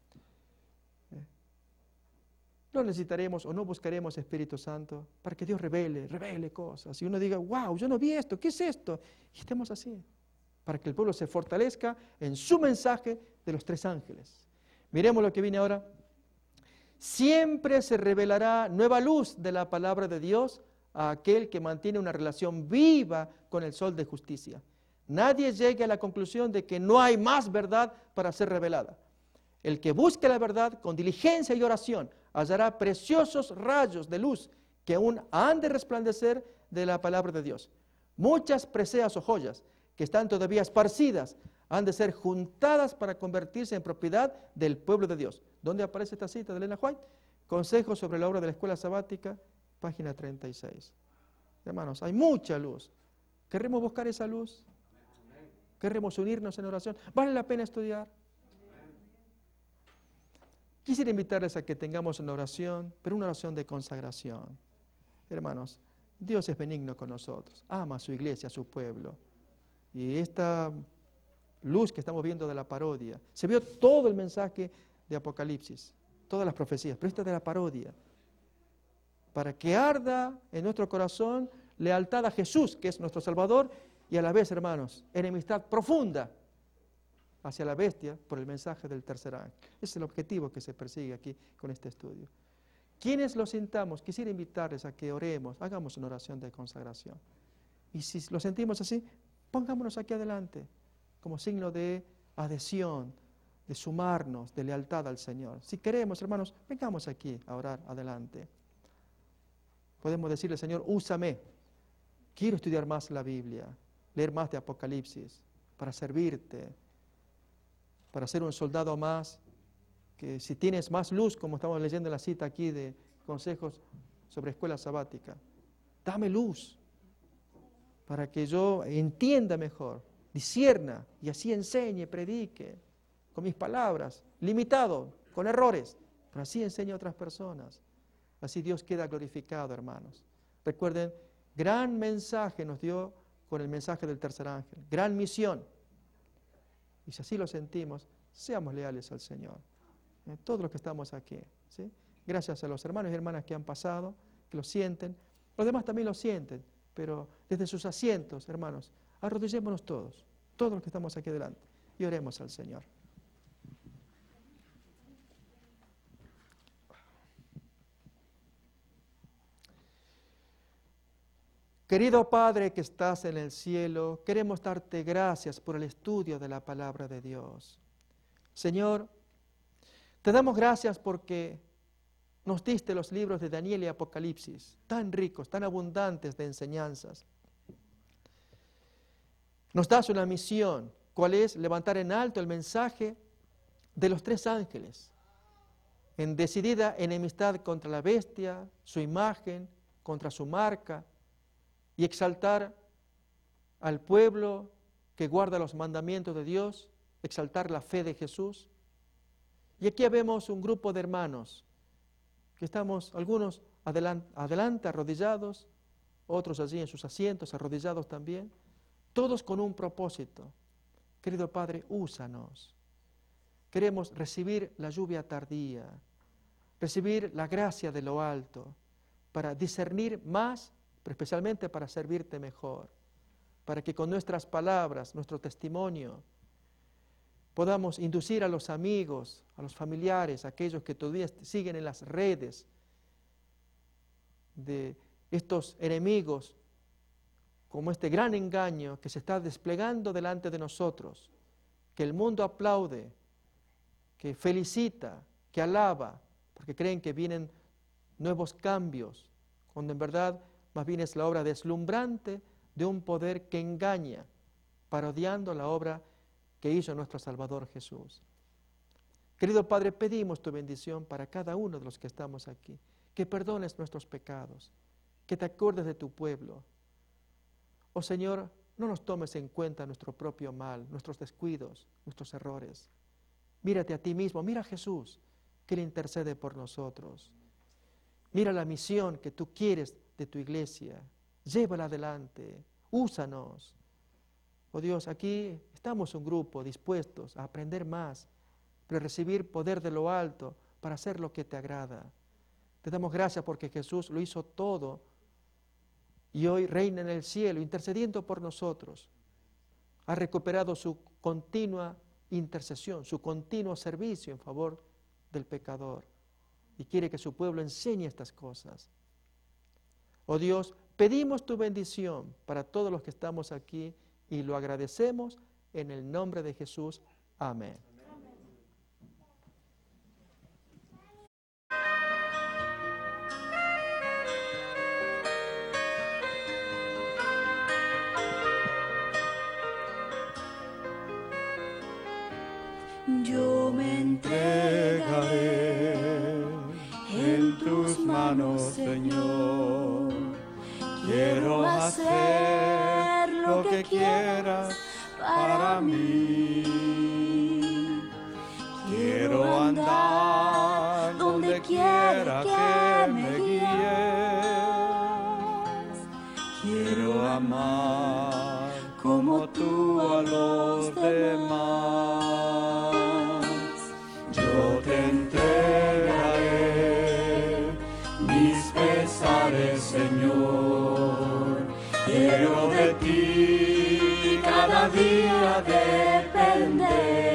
No necesitaremos o no buscaremos Espíritu Santo para que Dios revele, revele cosas. Y uno diga, wow, yo no vi esto, ¿qué es esto? Y estemos así, para que el pueblo se fortalezca en su mensaje de los tres ángeles. Miremos lo que viene ahora. Siempre se revelará nueva luz de la palabra de Dios a aquel que mantiene una relación viva con el sol de justicia. Nadie llegue a la conclusión de que no hay más verdad para ser revelada. El que busque la verdad con diligencia y oración hallará preciosos rayos de luz que aún han de resplandecer de la palabra de Dios. Muchas preseas o joyas que están todavía esparcidas han de ser juntadas para convertirse en propiedad del pueblo de Dios. ¿Dónde aparece esta cita de Elena White? Consejos sobre la obra de la escuela sabática, página treinta y seis. Hermanos, hay mucha luz. ¿Queremos buscar esa luz? ¿Queremos unirnos en oración? ¿Vale la pena estudiar? Quisiera invitarles a que tengamos una oración, pero una oración de consagración. Hermanos, Dios es benigno con nosotros, ama a su iglesia, a su pueblo. Y esta luz que estamos viendo de la parodia, se vio todo el mensaje de Apocalipsis, todas las profecías, pero esta de la parodia, para que arda en nuestro corazón lealtad a Jesús, que es nuestro Salvador, y a la vez, hermanos, enemistad profunda hacia la bestia por el mensaje del tercer ángel. Ese es el objetivo que se persigue aquí con este estudio. Quienes lo sintamos, quisiera invitarles a que oremos, hagamos una oración de consagración. Y si lo sentimos así, pongámonos aquí adelante, como signo de adhesión, de sumarnos, de lealtad al Señor. Si queremos, hermanos, vengamos aquí a orar adelante. Podemos decirle, Señor, úsame. Quiero estudiar más la Biblia, leer más de Apocalipsis, para servirte, para ser un soldado más, que si tienes más luz, como estamos leyendo en la cita aquí de consejos sobre escuela sabática, dame luz, para que yo entienda mejor, discierna, y así enseñe, predique, con mis palabras, limitado, con errores, pero así enseñe a otras personas. Así Dios queda glorificado, hermanos. Recuerden, Gran mensaje nos dio con el mensaje del tercer ángel. Gran misión. Y si así lo sentimos, seamos leales al Señor. Eh, todos los que estamos aquí, ¿sí? Gracias a los hermanos y hermanas que han pasado, que lo sienten. Los demás también lo sienten, pero desde sus asientos, hermanos, arrodillémonos todos, todos los que estamos aquí delante, y oremos al Señor. Querido Padre que estás en el cielo, queremos darte gracias por el estudio de la palabra de Dios. Señor, te damos gracias porque nos diste los libros de Daniel y Apocalipsis, tan ricos, tan abundantes de enseñanzas. Nos das una misión, ¿cuál es? Levantar en alto el mensaje de los tres ángeles, en decidida enemistad contra la bestia, su imagen, contra su marca, y exaltar al pueblo que guarda los mandamientos de Dios, exaltar la fe de Jesús. Y aquí vemos un grupo de hermanos que estamos, algunos adelante, adelante arrodillados, otros allí en sus asientos, arrodillados también, todos con un propósito. Querido Padre, úsanos. Queremos recibir la lluvia tardía, recibir la gracia de lo alto, para discernir más, pero especialmente para servirte mejor, para que con nuestras palabras, nuestro testimonio, podamos inducir a los amigos, a los familiares, a aquellos que todavía siguen en las redes de estos enemigos, como este gran engaño que se está desplegando delante de nosotros, que el mundo aplaude, que felicita, que alaba, porque creen que vienen nuevos cambios, cuando en verdad más bien es la obra deslumbrante de un poder que engaña, parodiando la obra que hizo nuestro Salvador Jesús. Querido Padre, pedimos tu bendición para cada uno de los que estamos aquí, que perdones nuestros pecados, que te acuerdes de tu pueblo. Oh Señor, no nos tomes en cuenta nuestro propio mal, nuestros descuidos, nuestros errores. Mírate a ti mismo, mira a Jesús, que Él intercede por nosotros. Mira la misión que tú quieres de tu iglesia, llévala adelante, úsanos. Oh Dios, aquí estamos un grupo dispuestos a aprender más, pero recibir poder de lo alto para hacer lo que te agrada. Te damos gracias porque Jesús lo hizo todo y hoy reina en el cielo intercediendo por nosotros. Ha recuperado su continua intercesión, su continuo servicio en favor del pecador y quiere que su pueblo enseñe estas cosas. Oh Dios, pedimos tu bendición para todos los que estamos aquí y lo agradecemos en el nombre de Jesús. Amén. Yo me entregaré en tus manos, Señor. Quiero hacer lo que quieras para mí. Quiero andar donde quiera que me guíes. Quiero amar como tú a los demás. Yo te entregaré mis pesares, Señor. Quiero de ti cada día depender.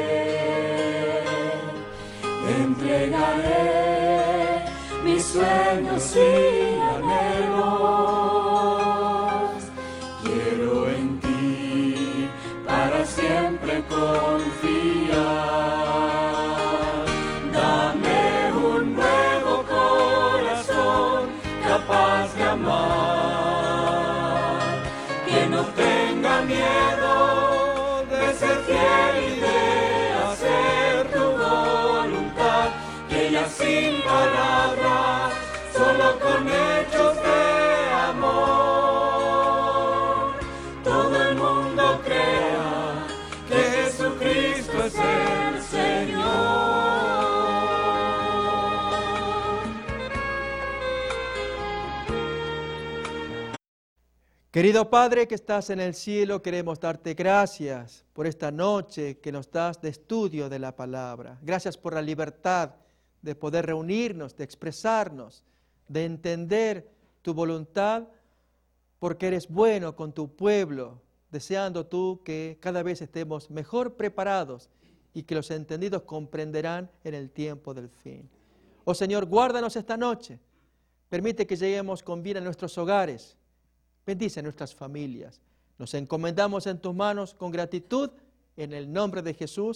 Te entregaré mis sueños y anhelos. Quiero en ti para siempre confiar. Dame un nuevo corazón capaz de amar, que no tenga miedo de ser fiel y de hacer tu voluntad, que ya sin palabras, solo con hechos de amor, todo el mundo crea que Jesucristo es el Señor. Querido Padre que estás en el cielo, queremos darte gracias por esta noche que nos das de estudio de la palabra. Gracias por la libertad de poder reunirnos, de expresarnos, de entender tu voluntad, porque eres bueno con tu pueblo, deseando tú que cada vez estemos mejor preparados y que los entendidos comprenderán en el tiempo del fin. Oh Señor, guárdanos esta noche. Permite que lleguemos con bien a nuestros hogares. Bendice a nuestras familias. Nos encomendamos en tus manos con gratitud en el nombre de Jesús.